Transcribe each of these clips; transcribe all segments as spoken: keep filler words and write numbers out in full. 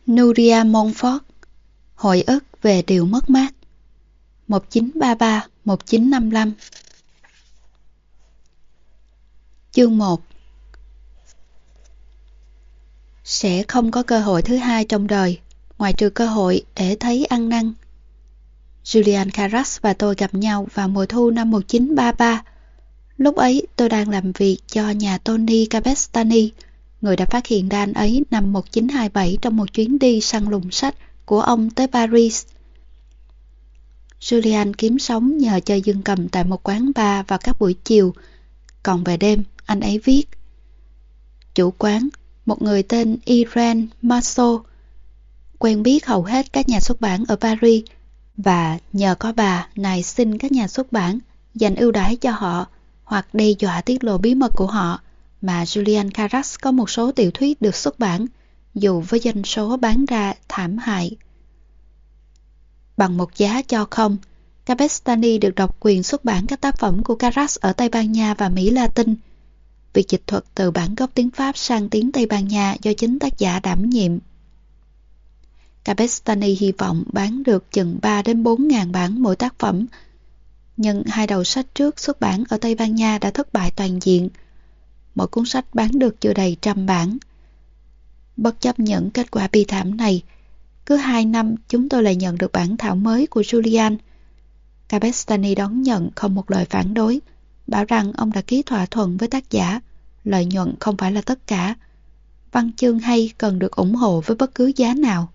Nuria Montfort. Hồi ức về điều mất mát. một chín ba ba đến một chín năm lăm. Chương một. Sẽ không có cơ hội thứ hai trong đời, ngoài trừ cơ hội để thấy ăn năn. Julian Carras và tôi gặp nhau vào mùa thu năm một chín ba ba. Lúc ấy tôi đang làm việc cho nhà Tony Cabestany, người đã phát hiện ra anh ấy năm một chín hai bảy trong một chuyến đi săn lùng sách của ông tới Paris. Julian kiếm sống nhờ chơi dương cầm tại một quán bar vào các buổi chiều, còn về đêm anh ấy viết. Chủ quán, một người tên Irene Marceau, quen biết hầu hết các nhà xuất bản ở Paris, và nhờ có bà nài xin các nhà xuất bản dành ưu đãi cho họ hoặc đe dọa tiết lộ bí mật của họ, mà Julian Carras có một số tiểu thuyết được xuất bản, dù với doanh số bán ra thảm hại. Bằng một giá cho không, Cabestany được độc quyền xuất bản các tác phẩm của Carras ở Tây Ban Nha và Mỹ Latin. Việc dịch thuật từ bản gốc tiếng Pháp sang tiếng Tây Ban Nha do chính tác giả đảm nhiệm. Cabestany hy vọng bán được chừng ba đến bốn ngàn bản mỗi tác phẩm, nhưng hai đầu sách trước xuất bản ở Tây Ban Nha đã thất bại toàn diện. Mỗi cuốn sách bán được chưa đầy trăm bản. Bất chấp những kết quả bi thảm này, cứ hai năm chúng tôi lại nhận được bản thảo mới của Julian. Cabestany đón nhận không một lời phản đối, bảo rằng ông đã ký thỏa thuận với tác giả, lợi nhuận không phải là tất cả. Văn chương hay cần được ủng hộ với bất cứ giá nào.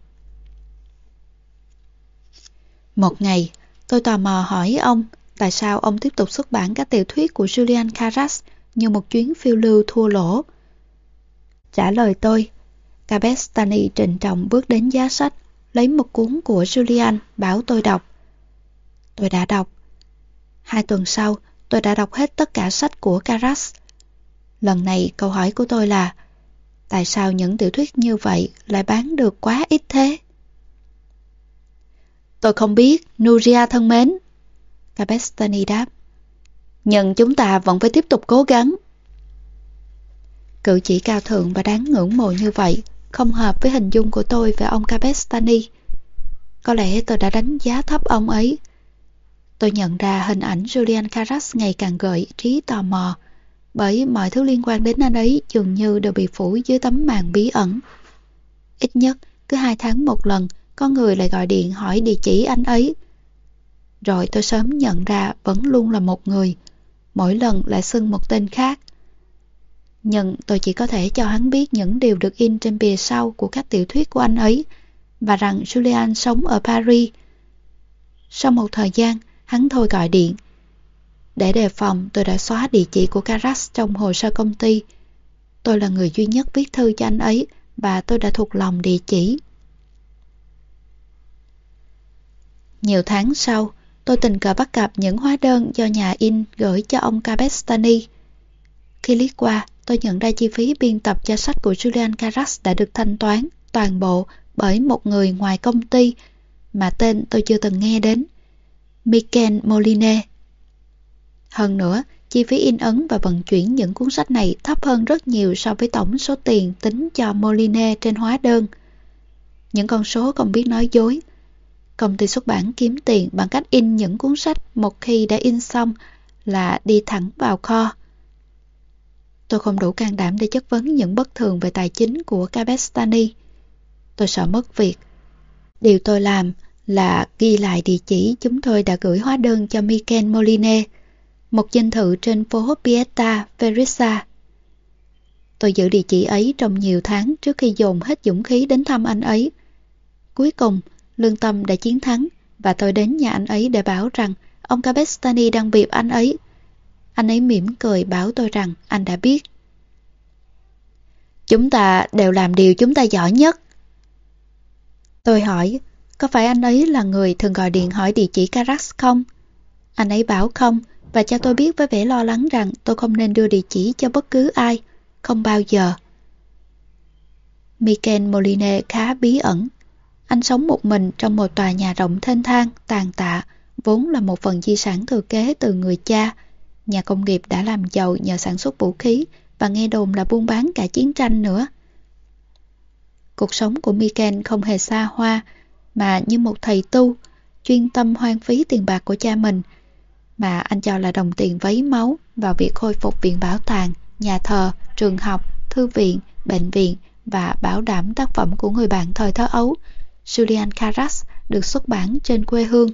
Một ngày, tôi tò mò hỏi ông tại sao ông tiếp tục xuất bản các tiểu thuyết của Julian Carras như một chuyến phiêu lưu thua lỗ. Trả lời tôi, Cabestany trịnh trọng bước đến giá sách, lấy một cuốn của Julian, bảo tôi đọc. Tôi đã đọc. Hai tuần sau, tôi đã đọc hết tất cả sách của Carras. Lần này câu hỏi của tôi là, tại sao những tiểu thuyết như vậy lại bán được quá ít thế? Tôi không biết, Nuria thân mến. Cabestany đáp. Nhưng chúng ta vẫn phải tiếp tục cố gắng. Cử chỉ cao thượng và đáng ngưỡng mộ như vậy không hợp với hình dung của tôi về ông Cabestany. Có lẽ tôi đã đánh giá thấp ông ấy. Tôi nhận ra hình ảnh Julian Carras ngày càng gợi trí tò mò, bởi mọi thứ liên quan đến anh ấy dường như đều bị phủ dưới tấm màn bí ẩn. Ít nhất cứ hai tháng một lần, có người lại gọi điện hỏi địa chỉ anh ấy. Rồi tôi sớm nhận ra vẫn luôn là một người, mỗi lần lại xưng một tên khác. Nhưng tôi chỉ có thể cho hắn biết những điều được in trên bìa sau của các tiểu thuyết của anh ấy, và rằng Julian sống ở Paris. Sau một thời gian, hắn thôi gọi điện. Để đề phòng, tôi đã xóa địa chỉ của Carras trong hồ sơ công ty. Tôi là người duy nhất viết thư cho anh ấy, và tôi đã thuộc lòng địa chỉ. Nhiều tháng sau, tôi tình cờ bắt gặp những hóa đơn do nhà in gửi cho ông Cabestany. Khi liếc qua, tôi nhận ra chi phí biên tập cho sách của Julian Carras đã được thanh toán toàn bộ bởi một người ngoài công ty mà tên tôi chưa từng nghe đến, Michel Moline. Hơn nữa, chi phí in ấn và vận chuyển những cuốn sách này thấp hơn rất nhiều so với tổng số tiền tính cho Moline trên hóa đơn. Những con số không biết nói dối. Công ty xuất bản kiếm tiền bằng cách in những cuốn sách một khi đã in xong là đi thẳng vào kho. Tôi không đủ can đảm để chất vấn những bất thường về tài chính của Cabestany. Tôi sợ mất việc. Điều tôi làm là ghi lại địa chỉ chúng tôi đã gửi hóa đơn cho Michel Moline, một dinh thự trên phố Pieta Verissa. Tôi giữ địa chỉ ấy trong nhiều tháng trước khi dồn hết dũng khí đến thăm anh ấy. Cuối cùng, lương tâm đã chiến thắng, và tôi đến nhà anh ấy để bảo rằng ông Cabestany đang bịp anh ấy. Anh ấy mỉm cười bảo tôi rằng anh đã biết. Chúng ta đều làm điều chúng ta giỏi nhất. Tôi hỏi, có phải anh ấy là người thường gọi điện hỏi địa chỉ Carras không? Anh ấy bảo không, và cho tôi biết với vẻ lo lắng rằng tôi không nên đưa địa chỉ cho bất cứ ai, không bao giờ. Michel Moline khá bí ẩn. Anh sống một mình trong một tòa nhà rộng thênh thang, tàn tạ, vốn là một phần di sản thừa kế từ người cha. Nhà công nghiệp đã làm giàu nhờ sản xuất vũ khí, và nghe đồn là buôn bán cả chiến tranh nữa. Cuộc sống của Michael không hề xa hoa, mà như một thầy tu, chuyên tâm hoang phí tiền bạc của cha mình, mà anh cho là đồng tiền vấy máu vào việc khôi phục viện bảo tàng, nhà thờ, trường học, thư viện, bệnh viện và bảo đảm tác phẩm của người bạn thời thơ ấu, Julian Carras, được xuất bản trên quê hương.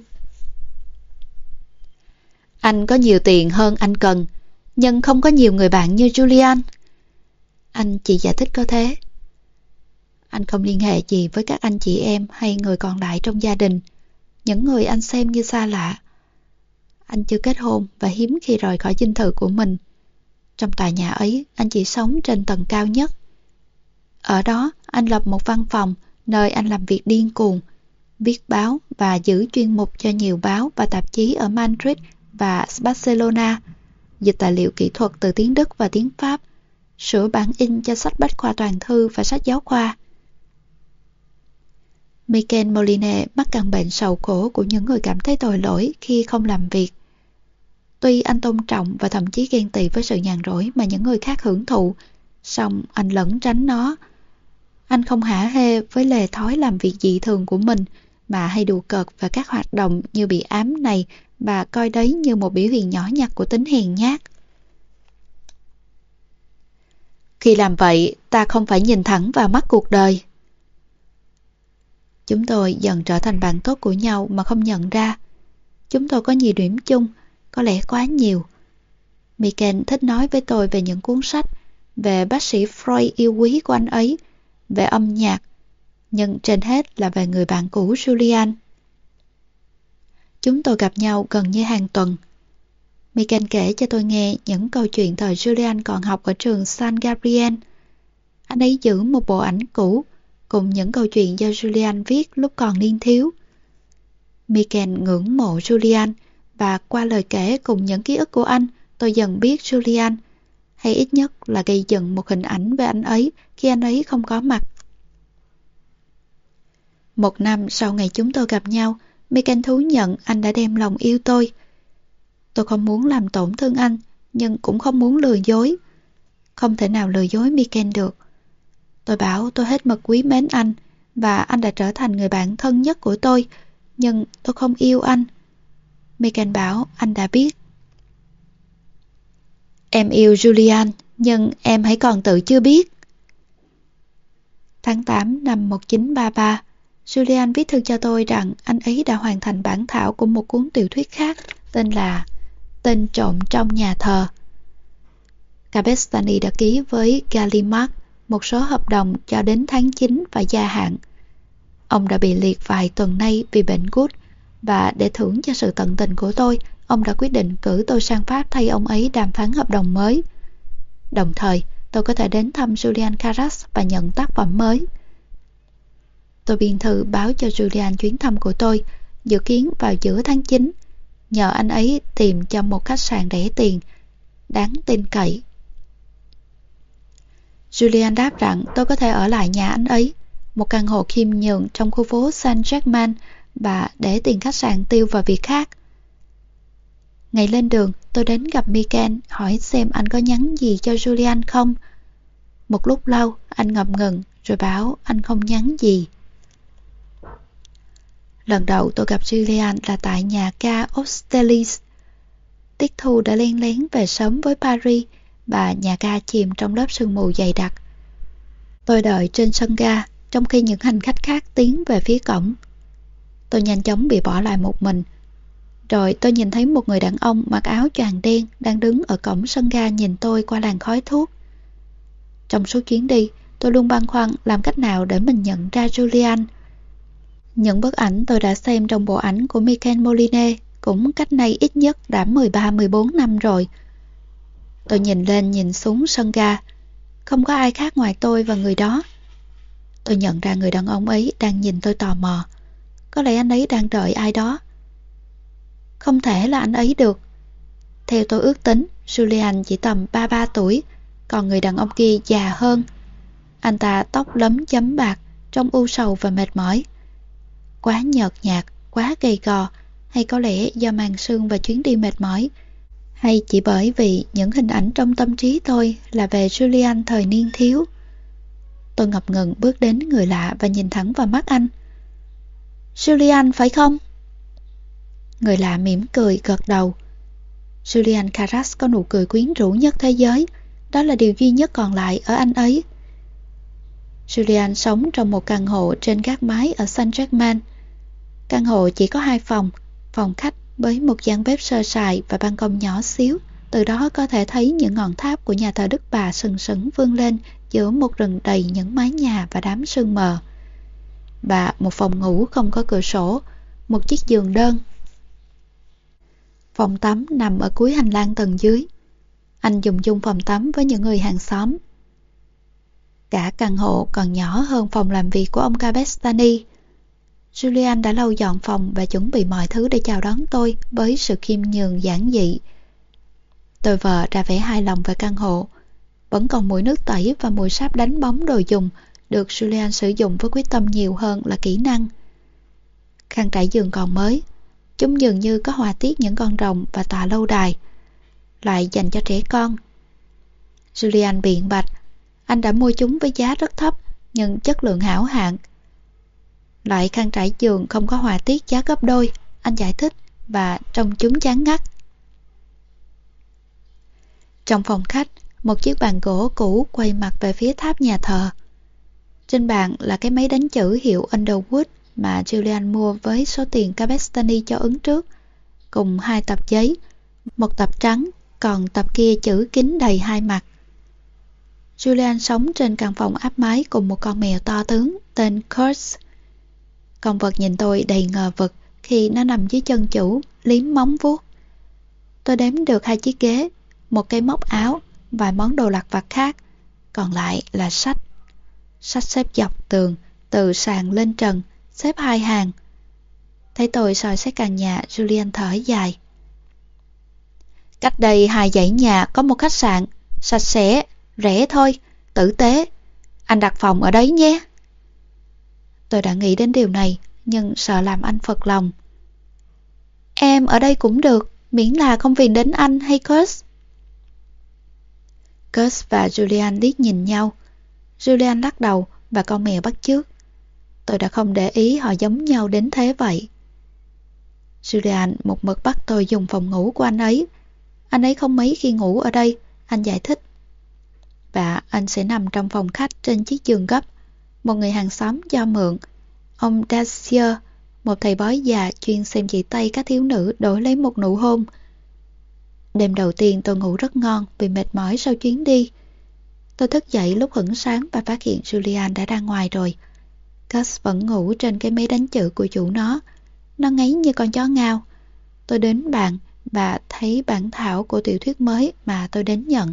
Anh có nhiều tiền hơn anh cần, nhưng không có nhiều người bạn như Julian. Anh chỉ giải thích có thế. Anh không liên hệ gì với các anh chị em hay người còn lại trong gia đình, những người anh xem như xa lạ. Anh chưa kết hôn và hiếm khi rời khỏi dinh thự của mình. Trong tòa nhà ấy, anh chỉ sống trên tầng cao nhất. Ở đó, anh lập một văn phòng nơi anh làm việc điên cuồng, viết báo và giữ chuyên mục cho nhiều báo và tạp chí ở Madrid và Barcelona, dịch tài liệu kỹ thuật từ tiếng Đức và tiếng Pháp, sửa bản in cho sách bách khoa toàn thư và sách giáo khoa. Michael Moline mắc căn bệnh sầu khổ của những người cảm thấy tội lỗi khi không làm việc. Tuy anh tôn trọng và thậm chí ghen tị với sự nhàn rỗi mà những người khác hưởng thụ, song anh lẩn tránh nó. Anh không hả hê với lề thói làm việc dị thường của mình, mà hay đùa cợt và các hoạt động như bị ám này và coi đấy như một biểu hiện nhỏ nhặt của tính hèn nhát. Khi làm vậy, ta không phải nhìn thẳng vào mắt cuộc đời. Chúng tôi dần trở thành bạn tốt của nhau mà không nhận ra. Chúng tôi có nhiều điểm chung, có lẽ quá nhiều. Michael thích nói với tôi về những cuốn sách, về bác sĩ Freud yêu quý của anh ấy, về âm nhạc, nhưng trên hết là về người bạn cũ Julian. Chúng tôi gặp nhau gần như hàng tuần. Michael kể cho tôi nghe những câu chuyện thời Julian còn học ở trường San Gabriel. Anh ấy giữ một bộ ảnh cũ cùng những câu chuyện do Julian viết lúc còn niên thiếu. Michael ngưỡng mộ Julian, và qua lời kể cùng những ký ức của anh, tôi dần biết Julian, hay ít nhất là gây dựng một hình ảnh về anh ấy khi anh ấy không có mặt. Một năm sau ngày chúng tôi gặp nhau, Michael thú nhận anh đã đem lòng yêu tôi. Tôi không muốn làm tổn thương anh, nhưng cũng không muốn lừa dối. Không thể nào lừa dối Michael được. Tôi bảo tôi hết mực quý mến anh, và anh đã trở thành người bạn thân nhất của tôi, nhưng tôi không yêu anh. Michael bảo anh đã biết. Em yêu Julian, nhưng em hãy còn tự chưa biết. Tháng tám năm một nghìn chín trăm ba mươi ba, Julian viết thư cho tôi rằng anh ấy đã hoàn thành bản thảo của một cuốn tiểu thuyết khác tên là Tên trộm trong nhà thờ. Cabestany đã ký với Gallimard một số hợp đồng cho đến tháng chín và gia hạn. Ông đã bị liệt vài tuần nay vì bệnh gút, và để thưởng cho sự tận tình của tôi, ông đã quyết định cử tôi sang Pháp thay ông ấy đàm phán hợp đồng mới. Đồng thời, tôi có thể đến thăm Julian Carras và nhận tác phẩm mới. Tôi biên thư báo cho Julian chuyến thăm của tôi, dự kiến vào giữa tháng chín, nhờ anh ấy tìm cho một khách sạn rẻ tiền, đáng tin cậy. Julian đáp rằng tôi có thể ở lại nhà anh ấy, một căn hộ khiêm nhường trong khu phố Saint-Germain, và để tiền khách sạn tiêu vào việc khác. Ngày lên đường, tôi đến gặp Michael hỏi xem anh có nhắn gì cho Julian không. Một lúc lâu, anh ngập ngừng rồi bảo anh không nhắn gì. Lần đầu tôi gặp Julian là tại nhà ga Austerlitz. Tiết thu đã len lén về sớm với Paris, và nhà ga chìm trong lớp sương mù dày đặc. Tôi đợi trên sân ga, trong khi những hành khách khác tiến về phía cổng. Tôi nhanh chóng bị bỏ lại một mình. Rồi tôi nhìn thấy một người đàn ông mặc áo choàng đen đang đứng ở cổng sân ga nhìn tôi qua làn khói thuốc. Trong suốt chuyến đi, tôi luôn băn khoăn làm cách nào để mình nhận ra Julian. Những bức ảnh tôi đã xem trong bộ ảnh của Michael Moline cũng cách nay ít nhất đã mười ba mười bốn năm rồi. Tôi nhìn lên nhìn xuống sân ga. Không có ai khác ngoài tôi và người đó. Tôi nhận ra người đàn ông ấy đang nhìn tôi tò mò. Có lẽ anh ấy đang đợi ai đó. Không thể là anh ấy được. Theo tôi ước tính, Julian chỉ tầm ba mươi ba tuổi, còn người đàn ông kia già hơn. Anh ta tóc lấm chấm bạc, trông u sầu và mệt mỏi. Quá nhợt nhạt, quá gầy gò, hay có lẽ do màn sương và chuyến đi mệt mỏi, hay chỉ bởi vì những hình ảnh trong tâm trí tôi là về Julian thời niên thiếu. Tôi ngập ngừng bước đến người lạ và nhìn thẳng vào mắt anh. Julian phải không? Người lạ mỉm cười gật đầu. Julian Carras có nụ cười quyến rũ nhất thế giới. Đó là điều duy nhất còn lại ở anh ấy. Julian sống trong một căn hộ trên gác mái ở Saint-Germain. Căn hộ chỉ có hai phòng, phòng khách với một gian bếp sơ sài và ban công nhỏ xíu. Từ đó có thể thấy những ngọn tháp của nhà thờ Đức Bà sừng sững vươn lên giữa một rừng đầy những mái nhà và đám sương mờ. Và một phòng ngủ không có cửa sổ, một chiếc giường đơn. Phòng tắm nằm ở cuối hành lang tầng dưới. Anh dùng chung phòng tắm với những người hàng xóm. Cả căn hộ còn nhỏ hơn phòng làm việc của ông Cabestany. Julian đã lau dọn phòng và chuẩn bị mọi thứ để chào đón tôi với sự khiêm nhường giản dị. Tôi vờ ra vẻ hài lòng về căn hộ. Vẫn còn mùi nước tẩy và mùi sáp đánh bóng đồ dùng được Julian sử dụng với quyết tâm nhiều hơn là kỹ năng. Khăn trải giường còn mới. Chúng dường như có họa tiết những con rồng và tòa lâu đài, lại dành cho trẻ con. Julian biện bạch, anh đã mua chúng với giá rất thấp nhưng chất lượng hảo hạng. Loại khăn trải giường không có họa tiết giá gấp đôi, anh giải thích, và trông chúng chán ngắt. Trong phòng khách, một chiếc bàn gỗ cũ quay mặt về phía tháp nhà thờ. Trên bàn là cái máy đánh chữ hiệu Underwood mà Julian mua với số tiền Cabestany cho ứng trước, cùng hai tập giấy, một tập trắng, còn tập kia chữ kín đầy hai mặt. Julian sống trên căn phòng áp mái cùng một con mèo to tướng tên Kurtz. Con vật nhìn tôi đầy ngờ vực khi nó nằm dưới chân chủ, liếm móng vuốt. Tôi đếm được hai chiếc ghế, một cái móc áo, vài món đồ lặt vặt khác, còn lại là sách. Sách xếp dọc tường, từ sàn lên trần, xếp hai hàng. Thấy tôi soi xét căn nhà, Julian thở dài. Cách đây hai dãy nhà có một khách sạn, sạch sẽ, rẻ thôi, tử tế. Anh đặt phòng ở đấy nhé. Tôi đã nghĩ đến điều này, nhưng sợ làm anh phật lòng. Em ở đây cũng được, miễn là không phiền đến anh hay Kurtz. Kurtz và Julian liếc nhìn nhau. Julian lắc đầu và con mèo bắt chước. Tôi đã không để ý họ giống nhau đến thế vậy. Julian một mực bắt tôi dùng phòng ngủ của anh ấy. Anh ấy không mấy khi ngủ ở đây, anh giải thích. Và anh sẽ nằm trong phòng khách trên chiếc giường gấp. Một người hàng xóm cho mượn, ông Dacier, một thầy bói già chuyên xem chỉ tay các thiếu nữ đổi lấy một nụ hôn. Đêm đầu tiên tôi ngủ rất ngon vì mệt mỏi sau chuyến đi. Tôi thức dậy lúc hửng sáng và phát hiện Julian đã ra ngoài rồi. Gus vẫn ngủ trên cái máy đánh chữ của chủ nó. Nó ngáy như con chó ngao. Tôi đến bàn và thấy bản thảo của tiểu thuyết mới mà tôi đến nhận.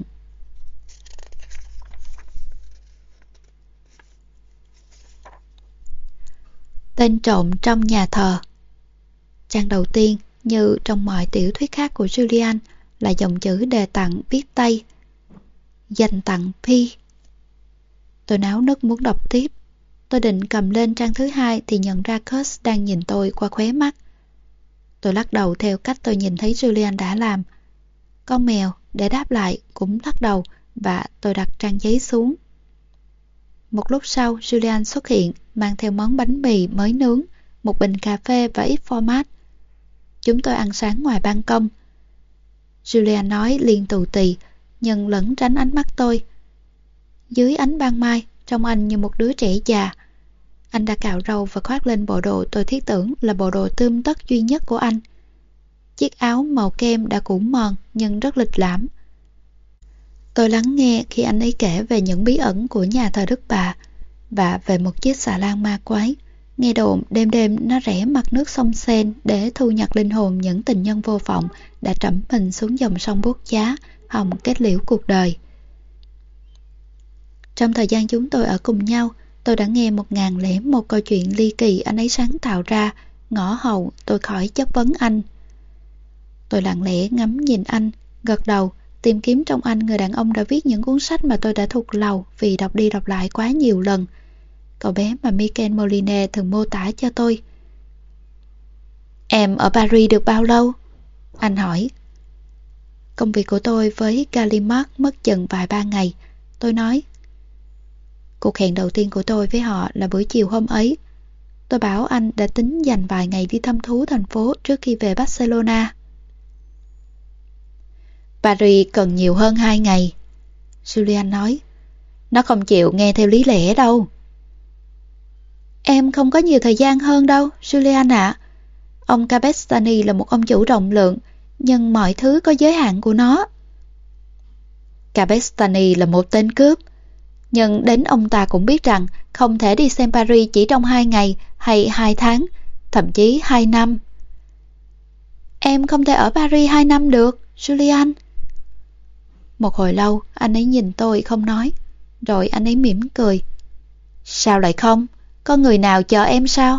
Tên trộm trong nhà thờ. Trang đầu tiên, như trong mọi tiểu thuyết khác của Julian, là dòng chữ đề tặng viết tay. Dành tặng P. Tôi náo nức muốn đọc tiếp. Tôi định cầm lên trang thứ hai thì nhận ra Kurtz đang nhìn tôi qua khóe mắt. Tôi lắc đầu theo cách tôi nhìn thấy Julian đã làm. Con mèo, để đáp lại, cũng lắc đầu và tôi đặt trang giấy xuống. Một lúc sau, Julian xuất hiện, mang theo món bánh mì mới nướng, một bình cà phê và ít format. Chúng tôi ăn sáng ngoài ban công. Julian nói liên tù tì, nhưng lẫn tránh ánh mắt tôi. Dưới ánh ban mai, trông anh như một đứa trẻ già. Anh đã cạo râu và khoác lên bộ đồ tôi thiết tưởng là bộ đồ tươm tất duy nhất của anh. Chiếc áo màu kem đã cũ mòn nhưng rất lịch lãm. Tôi lắng nghe khi anh ấy kể về những bí ẩn của nhà thờ Đức Bà và về một chiếc xà lan ma quái. Nghe đồn đêm đêm nó rẽ mặt nước sông Sen để thu nhặt linh hồn những tình nhân vô vọng đã trẫm mình xuống dòng sông buốt giá, hòng kết liễu cuộc đời. Trong thời gian chúng tôi ở cùng nhau, tôi đã nghe một ngàn lẻ một câu chuyện ly kỳ anh ấy sáng tạo ra, ngõ hầu tôi khỏi chất vấn anh. Tôi lặng lẽ ngắm nhìn anh, gật đầu, tìm kiếm trong anh người đàn ông đã viết những cuốn sách mà tôi đã thuộc lòng vì đọc đi đọc lại quá nhiều lần. Cậu bé mà Michael Moline thường mô tả cho tôi. Em ở Paris được bao lâu? Anh hỏi. Công việc của tôi với Gallimard mất chừng vài ba ngày. Tôi nói. Cuộc hẹn đầu tiên của tôi với họ là buổi chiều hôm ấy. Tôi bảo anh đã tính dành vài ngày đi thăm thú thành phố trước khi về Barcelona. Paris cần nhiều hơn hai ngày, Julian nói. Nó không chịu nghe theo lý lẽ đâu. Em không có nhiều thời gian hơn đâu, Julian ạ. Ông Cabestany là một ông chủ rộng lượng, nhưng mọi thứ có giới hạn của nó. Cabestany là một tên cướp, nhưng đến ông ta cũng biết rằng không thể đi xem Paris chỉ trong hai ngày hay hai tháng, thậm chí hai năm. Em không thể ở Paris hai năm được, Julian. Một hồi lâu, anh ấy nhìn tôi không nói, rồi anh ấy mỉm cười. Sao lại không? Có người nào chờ em sao?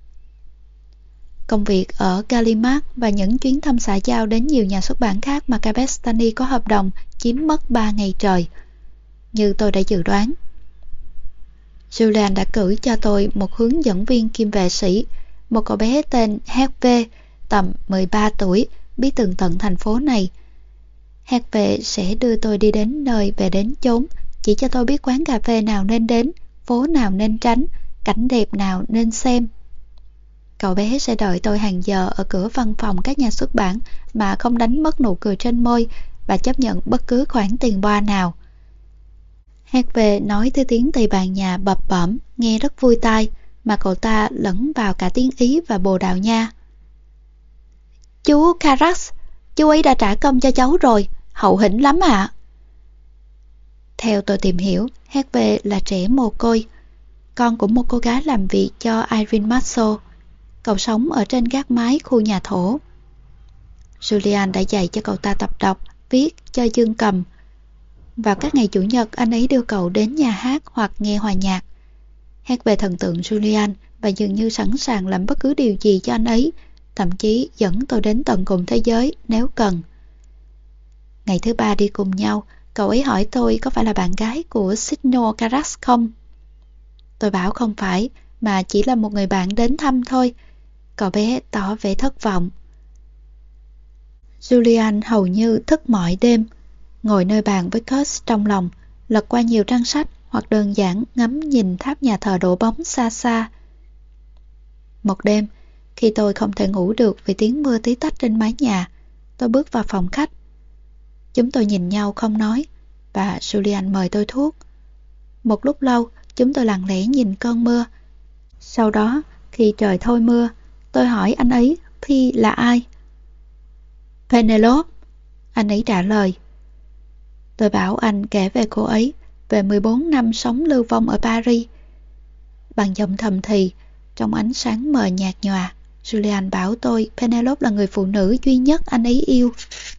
Công việc ở Gallimax và những chuyến thăm xã giao đến nhiều nhà xuất bản khác mà Cabestany có hợp đồng chiếm mất ba ngày trời, như tôi đã dự đoán. Julian đã cử cho tôi một hướng dẫn viên kiêm vệ sĩ, một cậu bé tên hát vê, tầm mười ba tuổi, biết tường tận thành phố này. hát vê sẽ đưa tôi đi đến nơi về đến chốn, chỉ cho tôi biết quán cà phê nào nên đến, phố nào nên tránh, cảnh đẹp nào nên xem. Cậu bé sẽ đợi tôi hàng giờ ở cửa văn phòng các nhà xuất bản mà không đánh mất nụ cười trên môi và chấp nhận bất cứ khoản tiền boa nào. hát vê nói thứ tiếng Tây Ban Nha bập bẩm, nghe rất vui tai, mà cậu ta lẫn vào cả tiếng Ý và Bồ Đào Nha. Chú Carax, chú ấy đã trả công cho cháu rồi, hậu hĩnh lắm ạ. Theo tôi tìm hiểu, hát vê là trẻ mồ côi, con của một cô gái làm việc cho Irene Marceau. Cậu sống ở trên gác mái khu nhà thổ. Julian đã dạy cho cậu ta tập đọc, viết, chơi dương cầm. Vào các ngày chủ nhật, anh ấy đưa cậu đến nhà hát hoặc nghe hòa nhạc. hát vê thần tượng Julian và dường như sẵn sàng làm bất cứ điều gì cho anh ấy, thậm chí dẫn tôi đến tận cùng thế giới nếu cần. Ngày thứ ba đi cùng nhau, cậu ấy hỏi tôi có phải là bạn gái của Signor Carax không? Tôi bảo không phải, mà chỉ là một người bạn đến thăm thôi. Cậu bé tỏ vẻ thất vọng. Julian hầu như thức mọi đêm, ngồi nơi bàn với Kurt trong lòng, lật qua nhiều trang sách hoặc đơn giản ngắm nhìn tháp nhà thờ đổ bóng xa xa. Một đêm, khi tôi không thể ngủ được vì tiếng mưa tí tách trên mái nhà, tôi bước vào phòng khách. Chúng tôi nhìn nhau không nói, và Julian mời tôi thuốc. Một lúc lâu, chúng tôi lặng lẽ nhìn cơn mưa. Sau đó, khi trời thôi mưa, tôi hỏi anh ấy P là ai? Penelope, anh ấy trả lời. Tôi bảo anh kể về cô ấy, về mười bốn năm sống lưu vong ở Paris. Bằng giọng thầm thì, trong ánh sáng mờ nhạt nhòa, Julian bảo tôi Penelope là người phụ nữ duy nhất anh ấy yêu.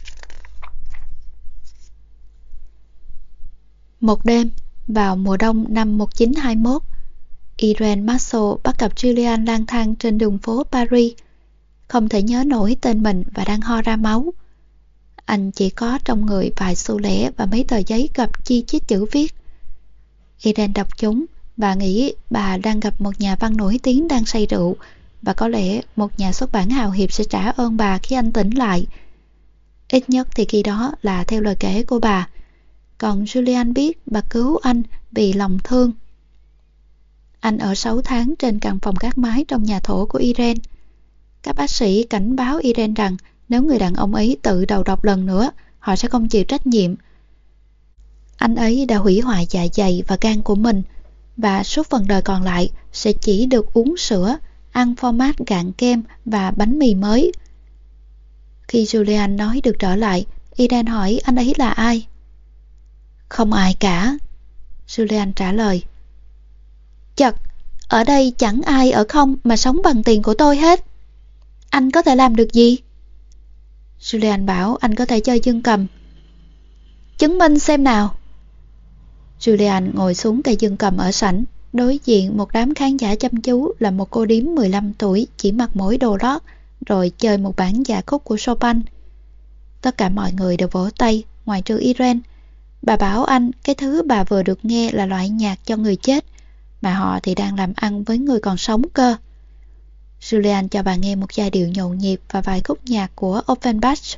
Một đêm, vào mùa đông năm một nghìn chín trăm hai mươi mốt, Irene Marceau bắt gặp Julian lang thang trên đường phố Paris, không thể nhớ nổi tên mình và đang ho ra máu. Anh chỉ có trong người vài xu lẻ và mấy tờ giấy gập chi chít chữ viết. Irene đọc chúng và nghĩ bà đang gặp một nhà văn nổi tiếng đang say rượu, và có lẽ một nhà xuất bản hào hiệp sẽ trả ơn bà khi anh tỉnh lại. Ít nhất thì khi đó là theo lời kể của bà. Còn Julian biết bà cứu anh vì lòng thương. Anh ở sáu tháng trên căn phòng gác mái trong nhà thổ của Irene. Các bác sĩ cảnh báo Irene rằng nếu người đàn ông ấy tự đầu độc lần nữa, họ sẽ không chịu trách nhiệm. Anh ấy đã hủy hoại dạ dày và gan của mình, và suốt phần đời còn lại sẽ chỉ được uống sữa, ăn format gạn kem và bánh mì mới. Khi Julian nói được trở lại, Irene hỏi anh ấy là ai? Không ai cả, Julian trả lời. Chật, ở đây chẳng ai ở không mà sống bằng tiền của tôi hết. Anh có thể làm được gì? Julian bảo anh có thể chơi dương cầm. Chứng minh xem nào. Julian ngồi xuống cây dương cầm ở sảnh, đối diện một đám khán giả chăm chú là một cô điếm mười lăm tuổi chỉ mặc mỗi đồ lót, rồi chơi một bản dạ khúc của Chopin. Tất cả mọi người đều vỗ tay, ngoại trừ Irene. Bà bảo anh cái thứ bà vừa được nghe là loại nhạc cho người chết, mà họ thì đang làm ăn với người còn sống cơ. Julian cho bà nghe một giai điệu nhộn nhịp và vài khúc nhạc của Offenbach.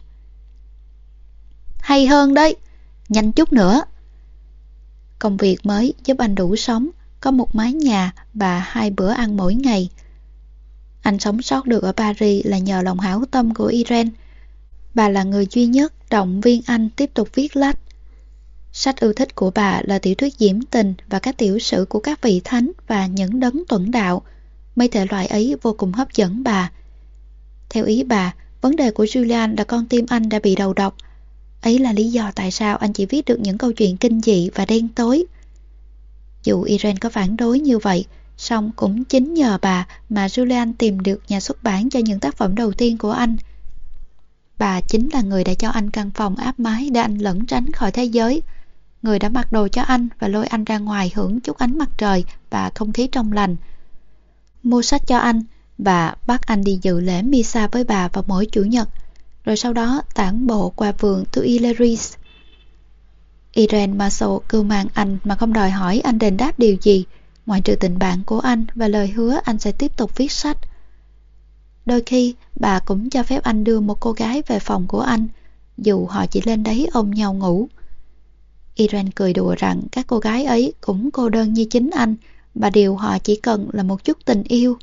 Hay hơn đấy, nhanh chút nữa. Công việc mới giúp anh đủ sống, có một mái nhà và hai bữa ăn mỗi ngày. Anh sống sót được ở Paris là nhờ lòng hảo tâm của Irene. Bà là người duy nhất động viên anh tiếp tục viết lách. Sách ưa thích của bà là tiểu thuyết diễm tình và các tiểu sử của các vị thánh và những đấng tuẫn đạo. Mấy thể loại ấy vô cùng hấp dẫn bà. Theo ý bà, vấn đề của Julian là con tim anh đã bị đầu độc. Ấy là lý do tại sao anh chỉ viết được những câu chuyện kinh dị và đen tối. Dù Irene có phản đối như vậy, song cũng chính nhờ bà mà Julian tìm được nhà xuất bản cho những tác phẩm đầu tiên của anh. Bà chính là người đã cho anh căn phòng áp mái để anh lẩn tránh khỏi thế giới, người đã mặc đồ cho anh và lôi anh ra ngoài hưởng chút ánh mặt trời và không khí trong lành, mua sách cho anh và bắt anh đi dự lễ Misa với bà vào mỗi chủ nhật, rồi sau đó tản bộ qua vườn Tuileries. Irene Marceau cưu mang anh mà không đòi hỏi anh đền đáp điều gì, ngoại trừ tình bạn của anh và lời hứa anh sẽ tiếp tục viết sách. Đôi khi, bà cũng cho phép anh đưa một cô gái về phòng của anh, dù họ chỉ lên đấy ôm nhau ngủ. Irene cười đùa rằng các cô gái ấy cũng cô đơn như chính anh, và điều họ chỉ cần là một chút tình yêu.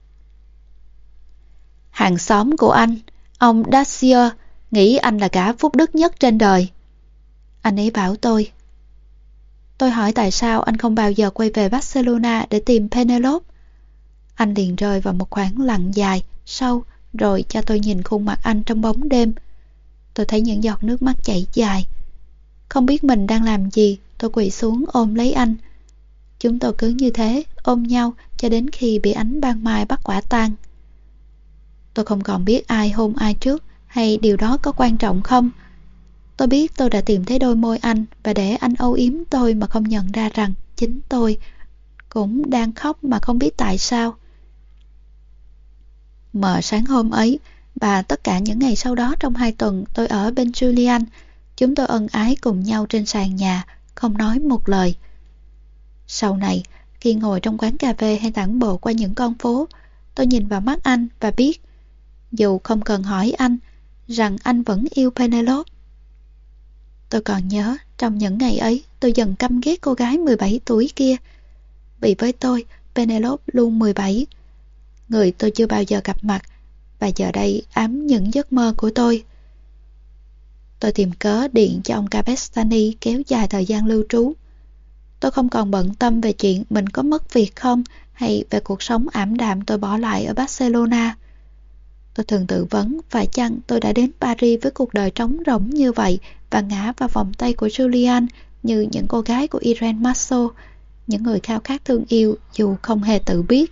Hàng xóm của anh, ông Dacier, nghĩ anh là gã phúc đức nhất trên đời. Anh ấy bảo tôi. Tôi hỏi tại sao anh không bao giờ quay về Barcelona để tìm Penelope. Anh liền rơi vào một khoảng lặng dài, sâu, rồi cho tôi nhìn khuôn mặt anh trong bóng đêm. Tôi thấy những giọt nước mắt chảy dài. Không biết mình đang làm gì, tôi quỳ xuống ôm lấy anh. Chúng tôi cứ như thế, ôm nhau cho đến khi bị ánh ban mai bắt quả tang. Tôi không còn biết ai hôn ai trước, hay điều đó có quan trọng không. Tôi biết tôi đã tìm thấy đôi môi anh và để anh âu yếm tôi mà không nhận ra rằng chính tôi cũng đang khóc mà không biết tại sao. Mờ sáng hôm ấy và tất cả những ngày sau đó trong hai tuần tôi ở bên Julian, chúng tôi ân ái cùng nhau trên sàn nhà, không nói một lời. Sau này, khi ngồi trong quán cà phê hay tản bộ qua những con phố, tôi nhìn vào mắt anh và biết, dù không cần hỏi anh, rằng anh vẫn yêu Penelope. Tôi còn nhớ, trong những ngày ấy, tôi dần căm ghét cô gái mười bảy tuổi kia. Vì với tôi, Penelope luôn mười bảy. Người tôi chưa bao giờ gặp mặt, và giờ đây ám những giấc mơ của tôi. Tôi tìm cớ điện cho ông Capestany kéo dài thời gian lưu trú. Tôi không còn bận tâm về chuyện mình có mất việc không, hay về cuộc sống ảm đạm tôi bỏ lại ở Barcelona. Tôi thường tự vấn phải chăng tôi đã đến Paris với cuộc đời trống rỗng như vậy và ngã vào vòng tay của Julian như những cô gái của Irene Marceau, những người khao khát thương yêu dù không hề tự biết.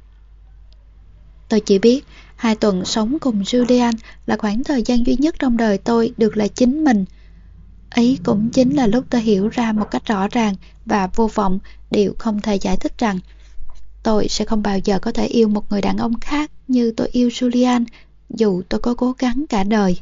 Tôi chỉ biết hai tuần sống cùng Julian là khoảng thời gian duy nhất trong đời tôi được là chính mình. Ấy cũng chính là lúc tôi hiểu ra một cách rõ ràng và vô vọng điều không thể giải thích rằng tôi sẽ không bao giờ có thể yêu một người đàn ông khác như tôi yêu Julian, dù tôi có cố gắng cả đời.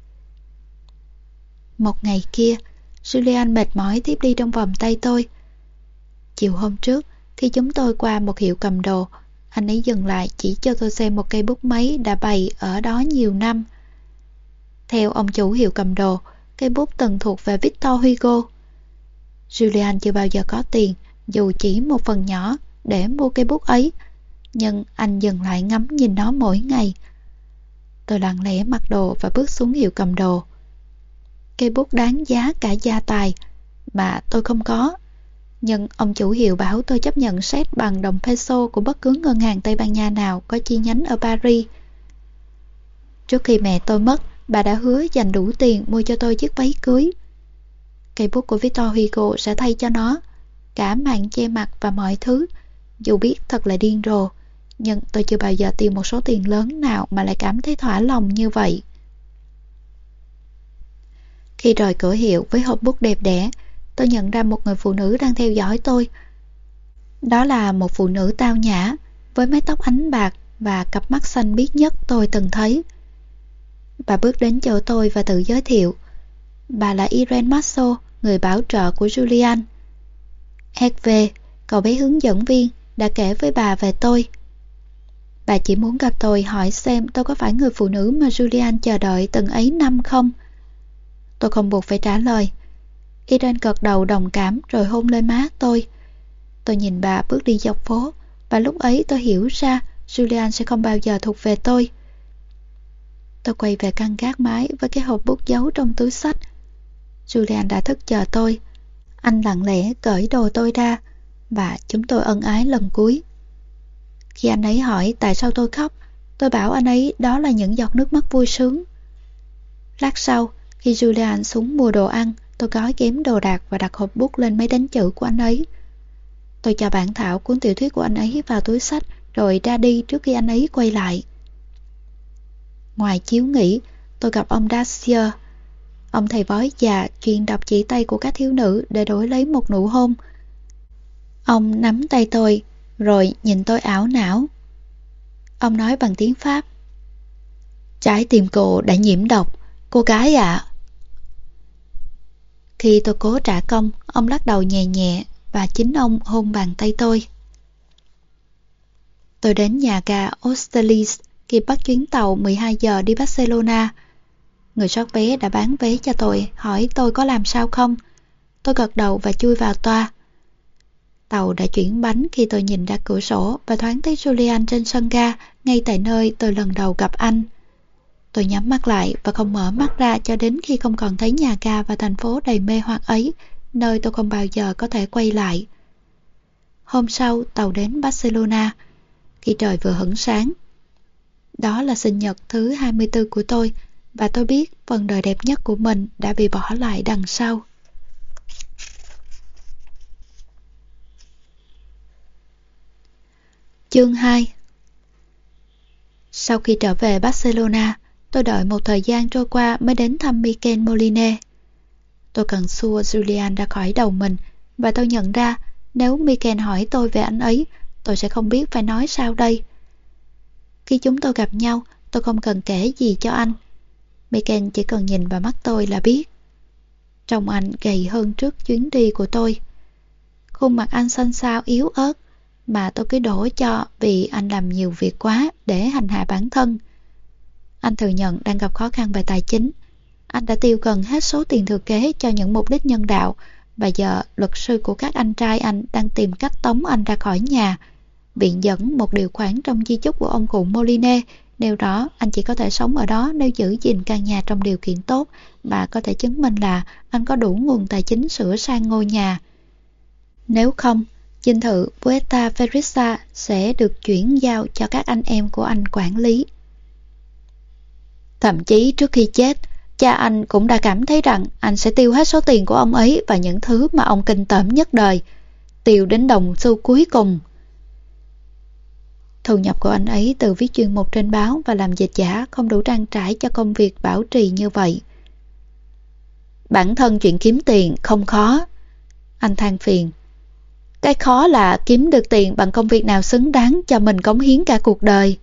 Một ngày kia, Julian mệt mỏi tiếp đi trong vòng tay tôi. Chiều hôm trước, khi chúng tôi qua một hiệu cầm đồ, anh ấy dừng lại chỉ cho tôi xem một cây bút máy đã bày ở đó nhiều năm. Theo ông chủ hiệu cầm đồ, cây bút từng thuộc về Victor Hugo. Julian chưa bao giờ có tiền, dù chỉ một phần nhỏ, để mua cây bút ấy, nhưng anh dừng lại ngắm nhìn nó mỗi ngày. Tôi lặng lẽ mặc đồ và bước xuống hiệu cầm đồ. Cây bút đáng giá cả gia tài mà tôi không có, nhưng ông chủ hiệu bảo tôi chấp nhận xét bằng đồng peso của bất cứ ngân hàng Tây Ban Nha nào có chi nhánh ở Paris. Trước khi mẹ tôi mất, bà đã hứa dành đủ tiền mua cho tôi chiếc váy cưới. Cây bút của Victor Hugo sẽ thay cho nó, cả màn che mặt và mọi thứ. Dù biết thật là điên rồ, nhưng tôi chưa bao giờ tiêu một số tiền lớn nào mà lại cảm thấy thỏa lòng như vậy. Khi rời cửa hiệu với hộp bút đẹp đẽ, tôi nhận ra một người phụ nữ đang theo dõi tôi. Đó là một phụ nữ tao nhã, với mái tóc ánh bạc và cặp mắt xanh biếc nhất tôi từng thấy. Bà bước đến chỗ tôi và tự giới thiệu. Bà là Irene Marceau, người bảo trợ của Julian. Hervé, cậu bé hướng dẫn viên, đã kể với bà về tôi. Bà chỉ muốn gặp tôi hỏi xem tôi có phải người phụ nữ mà Julian chờ đợi từng ấy năm không. Tôi không buộc phải trả lời. Irene gật đầu đồng cảm rồi hôn lên má tôi. Tôi nhìn bà bước đi dọc phố, và lúc ấy tôi hiểu ra Julian sẽ không bao giờ thuộc về tôi. Tôi quay về căn gác mái với cái hộp bút giấu trong túi xách. Julian đã thức chờ tôi. Anh lặng lẽ cởi đồ tôi ra, và chúng tôi ân ái lần cuối. Khi anh ấy hỏi tại sao tôi khóc, tôi bảo anh ấy đó là những giọt nước mắt vui sướng. Lát sau, khi Julian xuống mua đồ ăn, tôi gói ghém đồ đạc và đặt hộp bút lên máy đánh chữ của anh ấy. Tôi cho bản thảo cuốn tiểu thuyết của anh ấy vào túi xách rồi ra đi trước khi anh ấy quay lại. Ngoài chiếu nghỉ, tôi gặp ông Dacier, ông thầy bói già chuyên đọc chỉ tay của các thiếu nữ để đổi lấy một nụ hôn. Ông nắm tay tôi, rồi nhìn tôi ảo não. Ông nói bằng tiếng Pháp: "Trái tim cô đã nhiễm độc, cô gái ạ." Khi tôi cố trả công, ông lắc đầu nhẹ nhẹ và chính ông hôn bàn tay tôi. Tôi đến nhà ga Austerlitz kịp bắt chuyến tàu mười hai giờ đi Barcelona. Người soát vé đã bán vé cho tôi, hỏi tôi có làm sao không. Tôi gật đầu và chui vào toa. Tàu đã chuyển bánh khi tôi nhìn ra cửa sổ và thoáng thấy Julian trên sân ga, ngay tại nơi tôi lần đầu gặp anh. Tôi nhắm mắt lại và không mở mắt ra cho đến khi không còn thấy nhà ga và thành phố đầy mê hoặc ấy, nơi tôi không bao giờ có thể quay lại. Hôm sau, tàu đến Barcelona, khi trời vừa hửng sáng. Đó là sinh nhật thứ hai mươi tư của tôi, và tôi biết phần đời đẹp nhất của mình đã bị bỏ lại đằng sau. Chương hai. Sau khi trở về Barcelona, tôi đợi một thời gian trôi qua mới đến thăm Miquel Moline. Tôi cần xua Julian ra khỏi đầu mình, và tôi nhận ra nếu Miquel hỏi tôi về anh ấy, tôi sẽ không biết phải nói sao đây. Khi chúng tôi gặp nhau, tôi không cần kể gì cho anh. Miquel chỉ cần nhìn vào mắt tôi là biết. Trông anh gầy hơn trước chuyến đi của tôi. Khuôn mặt anh xanh xao yếu ớt, mà tôi cứ đổ cho vì anh làm nhiều việc quá để hành hạ bản thân. Anh thừa nhận đang gặp khó khăn về tài chính. Anh đã tiêu gần hết số tiền thừa kế cho những mục đích nhân đạo, và giờ luật sư của các anh trai anh đang tìm cách tống anh ra khỏi nhà, viện dẫn một điều khoản trong di chúc của ông cụ Moline nêu rõ anh chỉ có thể sống ở đó nếu giữ gìn căn nhà trong điều kiện tốt và có thể chứng minh là anh có đủ nguồn tài chính sửa sang ngôi nhà. Nếu không, dinh thự Puerta Ferrisa sẽ được chuyển giao cho các anh em của anh quản lý. Thậm chí trước khi chết, cha anh cũng đã cảm thấy rằng anh sẽ tiêu hết số tiền của ông ấy và những thứ mà ông kinh tởm nhất đời, tiêu đến đồng xu cuối cùng. Thu nhập của anh ấy từ viết chuyên mục trên báo và làm dịch giả không đủ trang trải cho công việc bảo trì như vậy. Bản thân chuyện kiếm tiền không khó, anh than phiền. Cái khó là kiếm được tiền bằng công việc nào xứng đáng cho mình cống hiến cả cuộc đời.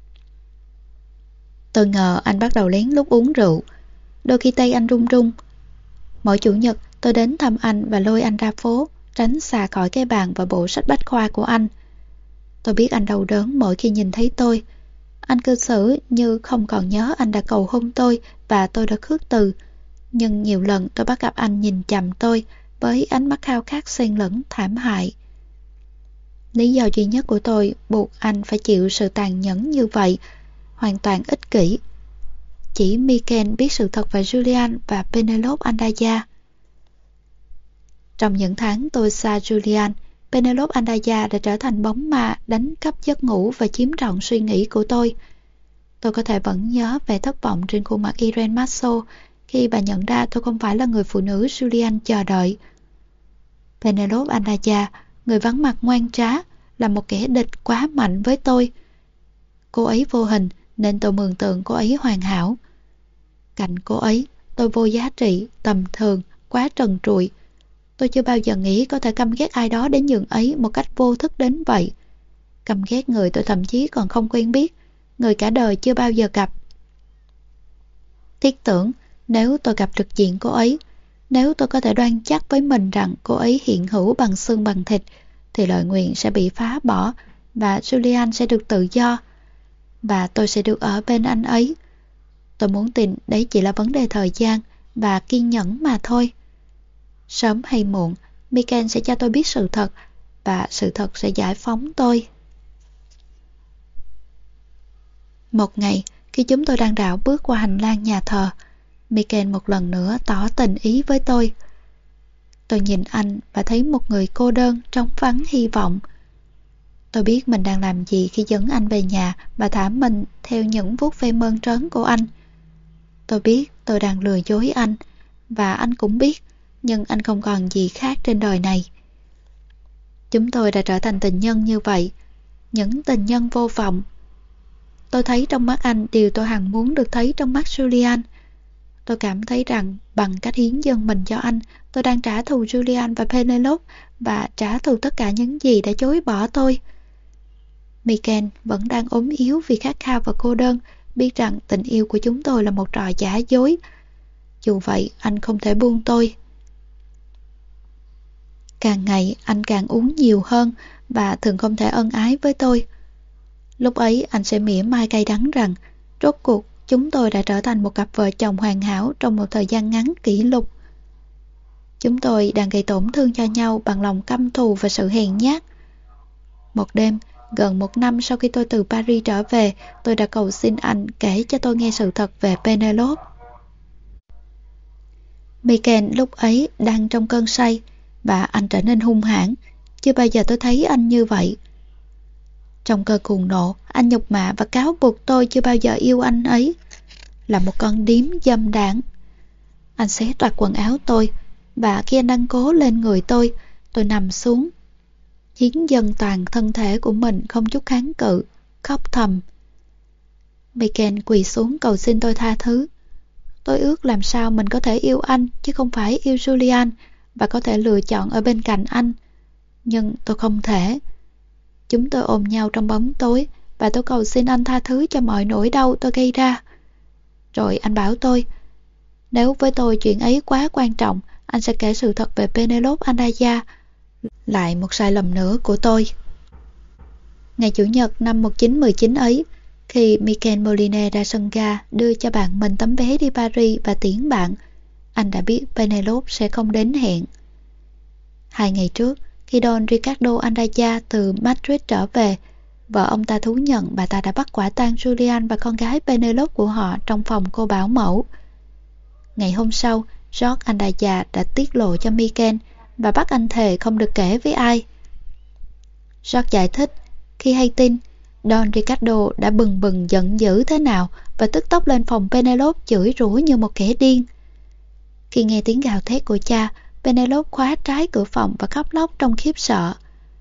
Tôi ngờ anh bắt đầu lén lút uống rượu. Đôi khi tay anh run run. Mỗi chủ nhật tôi đến thăm anh và lôi anh ra phố, tránh xa khỏi cái bàn và bộ sách bách khoa của anh. Tôi biết anh đau đớn mỗi khi nhìn thấy tôi. Anh cư xử như không còn nhớ anh đã cầu hôn tôi và tôi đã khước từ. Nhưng nhiều lần tôi bắt gặp anh nhìn chằm tôi với ánh mắt khao khát xen lẫn thảm hại. Lý do duy nhất của tôi buộc anh phải chịu sự tàn nhẫn như vậy, hoàn toàn ích kỷ. Chỉ Miquel biết sự thật về Julian và Penelope Andaya. Trong những tháng tôi xa Julian, Penelope Andaya đã trở thành bóng ma đánh cắp giấc ngủ và chiếm trọn suy nghĩ của tôi. Tôi có thể vẫn nhớ vẻ thất vọng trên khuôn mặt Irene Masso khi bà nhận ra tôi không phải là người phụ nữ Julian chờ đợi. Penelope Andaya, người vắng mặt ngoan trá, là một kẻ địch quá mạnh với tôi. Cô ấy vô hình nên tôi mường tượng cô ấy hoàn hảo. Cạnh cô ấy, tôi vô giá trị, tầm thường, quá trần trụi. Tôi chưa bao giờ nghĩ có thể căm ghét ai đó đến nhường ấy một cách vô thức đến vậy. Căm ghét người tôi thậm chí còn không quen biết, người cả đời chưa bao giờ gặp. Thiết tưởng nếu tôi gặp trực diện cô ấy, nếu tôi có thể đoan chắc với mình rằng cô ấy hiện hữu bằng xương bằng thịt, thì lời nguyện sẽ bị phá bỏ và Julian sẽ được tự do. Và tôi sẽ được ở bên anh ấy. Tôi muốn tin đấy chỉ là vấn đề thời gian và kiên nhẫn mà thôi. Sớm hay muộn, Miquel sẽ cho tôi biết sự thật, và sự thật sẽ giải phóng tôi. Một ngày, khi chúng tôi đang rảo bước qua hành lang nhà thờ, Michael một lần nữa tỏ tình ý với tôi. Tôi nhìn anh và thấy một người cô đơn trống vắng hy vọng. Tôi biết mình đang làm gì khi dẫn anh về nhà và thả mình theo những vuốt ve mơn trớn của anh. Tôi biết tôi đang lừa dối anh, và anh cũng biết, nhưng anh không còn gì khác trên đời này. Chúng tôi đã trở thành tình nhân như vậy, những tình nhân vô vọng. Tôi thấy trong mắt anh điều tôi hằng muốn được thấy trong mắt Julian. Tôi cảm thấy rằng bằng cách hiến dâng mình cho anh, tôi đang trả thù Julian và Penelope và trả thù tất cả những gì đã chối bỏ tôi. Michael vẫn đang ốm yếu vì khát khao và cô đơn, biết rằng tình yêu của chúng tôi là một trò giả dối. Dù vậy, anh không thể buông tôi. Càng ngày, anh càng uống nhiều hơn và thường không thể ân ái với tôi. Lúc ấy, anh sẽ mỉa mai cay đắng rằng, rốt cuộc, chúng tôi đã trở thành một cặp vợ chồng hoàn hảo trong một thời gian ngắn kỷ lục. Chúng tôi đang gây tổn thương cho nhau bằng lòng căm thù và sự hèn nhát. Một đêm, gần một năm sau khi tôi từ Paris trở về, tôi đã cầu xin anh kể cho tôi nghe sự thật về Penelope. Michael lúc ấy đang trong cơn say, và anh trở nên hung hãn. Chưa bao giờ tôi thấy anh như vậy. Trong cơn cuồng nộ, anh nhục mạ và cáo buộc tôi chưa bao giờ yêu anh ấy, là một con điếm dâm đảng. Anh xé toạc quần áo tôi, và khi anh đang cố lên người tôi, tôi nằm xuống, hiến dâng toàn thân thể của mình không chút kháng cự, khóc thầm. Michael quỳ xuống cầu xin tôi tha thứ. Tôi ước làm sao mình có thể yêu anh chứ không phải yêu Julian, và có thể lựa chọn ở bên cạnh anh. Nhưng tôi không thể. Chúng tôi ôm nhau trong bóng tối, và tôi cầu xin anh tha thứ cho mọi nỗi đau tôi gây ra. Rồi anh bảo tôi, nếu với tôi chuyện ấy quá quan trọng, anh sẽ kể sự thật về Penelope Andaya, lại một sai lầm nữa của tôi. Ngày Chủ nhật năm một nghìn chín trăm mười chín ấy, khi Michael Molinet ra sân ga đưa cho bạn mình tấm vé đi Paris và tiễn bạn, anh đã biết Penelope sẽ không đến hẹn. Hai ngày trước, khi Don Ricardo Andaya từ Madrid trở về, vợ ông ta thú nhận bà ta đã bắt quả tang Julian và con gái Penelope của họ trong phòng cô bảo mẫu. Ngày hôm sau, George Andaya đã tiết lộ cho Michael và bắt anh thề không được kể với ai. George giải thích, khi hay tin, Don Ricardo đã bừng bừng giận dữ thế nào và tức tốc lên phòng Penelope chửi rủa như một kẻ điên. Khi nghe tiếng gào thét của cha, Penelope khóa trái cửa phòng và khóc lóc trong khiếp sợ.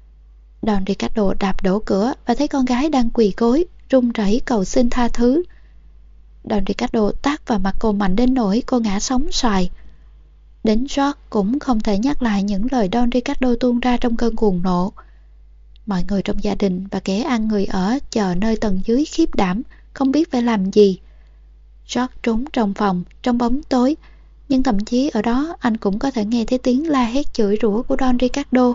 Don Ricardo đạp đổ cửa và thấy con gái đang quỳ gối, run rẩy cầu xin tha thứ. Don Ricardo tát vào mặt cô mạnh đến nỗi cô ngã sóng xoài. Đến George cũng không thể nhắc lại những lời Don Ricardo tuôn ra trong cơn cuồng nộ. Mọi người trong gia đình và kẻ ăn người ở chờ nơi tầng dưới khiếp đảm, không biết phải làm gì. George trốn trong phòng, trong bóng tối, nhưng thậm chí ở đó anh cũng có thể nghe thấy tiếng la hét chửi rủa của Don Ricardo.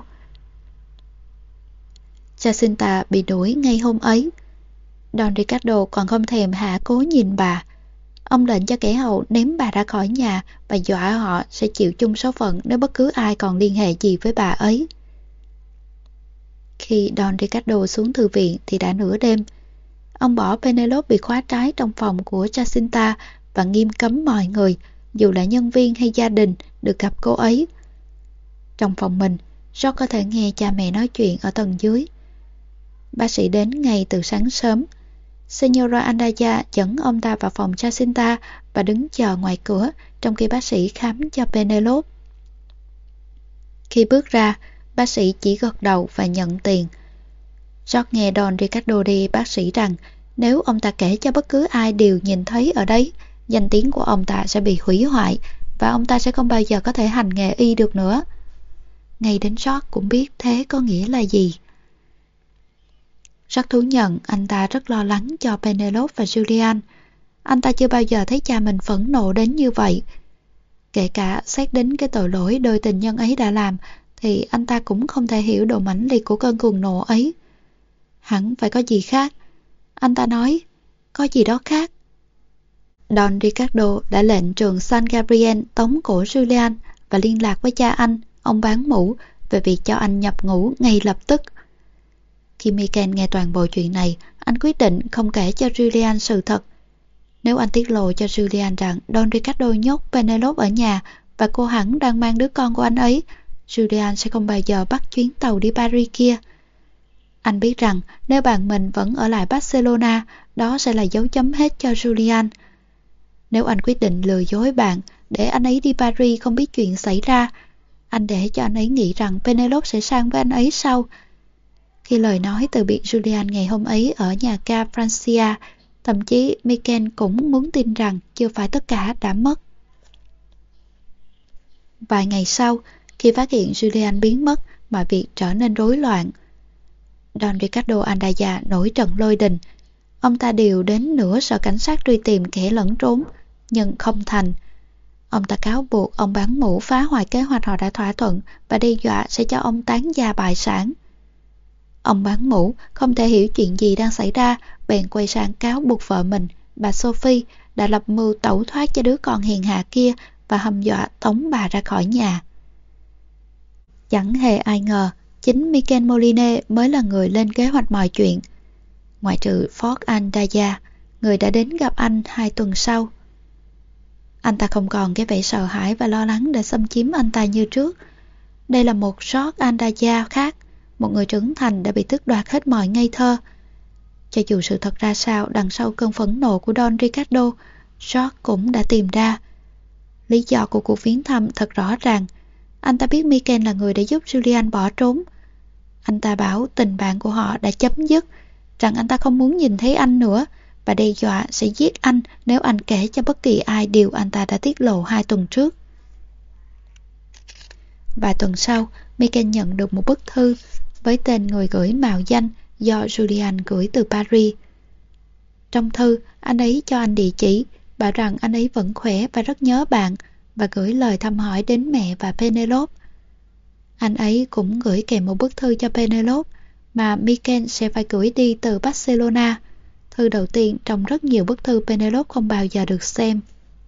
Jacinta bị đuổi ngay hôm ấy. Don Ricardo còn không thèm hạ cố nhìn bà. Ông lệnh cho kẻ hầu ném bà ra khỏi nhà và dọa họ sẽ chịu chung số phận nếu bất cứ ai còn liên hệ gì với bà ấy. Khi Don Ricardo xuống thư viện thì đã nửa đêm. Ông bỏ Penelope bị khóa trái trong phòng của Jacinta và nghiêm cấm mọi người, dù là nhân viên hay gia đình, được gặp cô ấy. Trong phòng mình, George có thể nghe cha mẹ nói chuyện ở tầng dưới. Bác sĩ đến ngay từ sáng sớm. Senora Andaya dẫn ông ta vào phòng Jacinta và đứng chờ ngoài cửa trong khi bác sĩ khám cho Penelope. Khi bước ra, bác sĩ chỉ gật đầu và nhận tiền. George nghe Don Ricardo đi bác sĩ rằng nếu ông ta kể cho bất cứ ai điều nhìn thấy ở đấy, danh tiếng của ông ta sẽ bị hủy hoại và ông ta sẽ không bao giờ có thể hành nghề y được nữa. Ngay đến George cũng biết thế có nghĩa là gì. George thú nhận anh ta rất lo lắng cho Penelope và Julian. Anh ta chưa bao giờ thấy cha mình phẫn nộ đến như vậy. Kể cả xét đến cái tội lỗi đôi tình nhân ấy đã làm, thì anh ta cũng không thể hiểu độ mãnh liệt của cơn cuồng nộ ấy. Hẳn phải có gì khác. Anh ta nói, có gì đó khác. Don Ricardo đã lệnh trường San Gabriel tống cổ Julian và liên lạc với cha anh, ông bán mũ, về việc cho anh nhập ngũ ngay lập tức. Khi Michael nghe toàn bộ chuyện này, anh quyết định không kể cho Julian sự thật. Nếu anh tiết lộ cho Julian rằng Don Ricardo nhốt Penelope ở nhà và cô hẳn đang mang đứa con của anh ấy, Julian sẽ không bao giờ bắt chuyến tàu đi Paris kia. Anh biết rằng nếu bạn mình vẫn ở lại Barcelona, đó sẽ là dấu chấm hết cho Julian. Nếu anh quyết định lừa dối bạn để anh ấy đi Paris không biết chuyện xảy ra, anh để cho anh ấy nghĩ rằng Penelope sẽ sang với anh ấy sau. Khi lời nói từ biệt Julian ngày hôm ấy ở nhà ga Francia, thậm chí Michael cũng muốn tin rằng chưa phải tất cả đã mất. Vài ngày sau, khi phát hiện Julian biến mất, mọi việc trở nên rối loạn. Don Ricardo Andaya nổi trận lôi đình. Ông ta điều đến nửa sở cảnh sát truy tìm kẻ lẫn trốn, nhưng không thành. Ông ta cáo buộc ông bán mũ phá hoại kế hoạch họ đã thỏa thuận và đe dọa sẽ cho ông tán gia bại sản. Ông bán mũ không thể hiểu chuyện gì đang xảy ra, bèn quay sang cáo buộc vợ mình, bà Sophie, đã lập mưu tẩu thoát cho đứa con hiền hạ kia và hăm dọa tống bà ra khỏi nhà. Chẳng hề ai ngờ, chính Michael Moline mới là người lên kế hoạch mọi chuyện. Ngoại trừ Ford Andaya, người đã đến gặp anh hai tuần sau. Anh ta không còn cái vẻ sợ hãi và lo lắng để xâm chiếm anh ta như trước. Đây là một Ford Andaya khác, một người trưởng thành đã bị tước đoạt hết mọi ngây thơ. Cho dù sự thật ra sao đằng sau cơn phẫn nộ của Don Ricardo, George cũng đã tìm ra. Lý do của cuộc viếng thăm thật rõ ràng. Anh ta biết Michael là người đã giúp Julian bỏ trốn. Anh ta bảo tình bạn của họ đã chấm dứt, rằng anh ta không muốn nhìn thấy anh nữa và đe dọa sẽ giết anh nếu anh kể cho bất kỳ ai điều anh ta đã tiết lộ hai tuần trước. Vài tuần sau, Michael nhận được một bức thư với tên người gửi mạo danh do Julian gửi từ Paris. Trong thư, anh ấy cho anh địa chỉ, bảo rằng anh ấy vẫn khỏe và rất nhớ bạn và gửi lời thăm hỏi đến mẹ và Penelope. Anh ấy cũng gửi kèm một bức thư cho Penelope mà Michael sẽ phải gửi đi từ Barcelona. Thư đầu tiên trong rất nhiều bức thư Penelope không bao giờ được xem.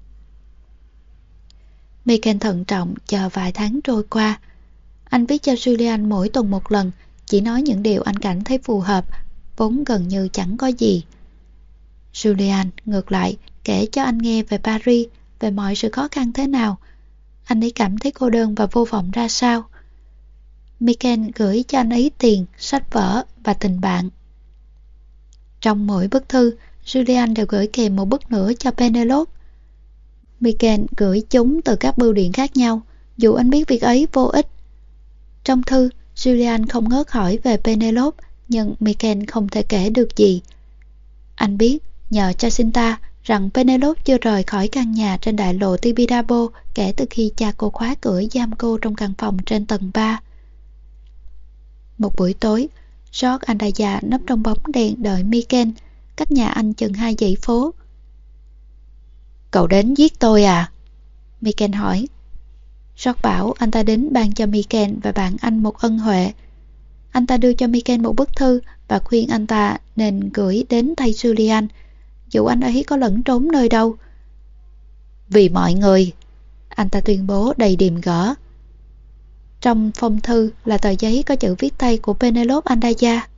Michael thận trọng chờ vài tháng trôi qua. Anh viết cho Julian mỗi tuần một lần, chỉ nói những điều anh cảm thấy phù hợp, vốn gần như chẳng có gì. Julian, ngược lại, kể cho anh nghe về Paris, về mọi sự khó khăn thế nào. Anh ấy cảm thấy cô đơn và vô vọng ra sao. Michael gửi cho anh ấy tiền, sách vở và tình bạn. Trong mỗi bức thư, Julian đều gửi kèm một bức nữa cho Penelope. Michael gửi chúng từ các bưu điện khác nhau, dù anh biết việc ấy vô ích. Trong thư, Julian không ngớt hỏi về Penelope, nhưng Michael không thể kể được gì. Anh biết, nhờ Jacinta, rằng Penelope chưa rời khỏi căn nhà trên đại lộ Tibidabo kể từ khi cha cô khóa cửa giam cô trong căn phòng trên tầng ba. Một buổi tối, George Andaya nấp trong bóng đèn đợi Michael, cách nhà anh chừng hai dãy phố. Cậu đến giết tôi à? Michael hỏi. George bảo anh ta đến ban cho Michael và bạn anh một ân huệ. Anh ta đưa cho Michael một bức thư và khuyên anh ta nên gửi đến thay Julian, dù anh ấy có lẫn trốn nơi đâu. Vì mọi người, anh ta tuyên bố đầy điềm gỡ. Trong phong thư là tờ giấy có chữ viết tay của Penelope Andaya.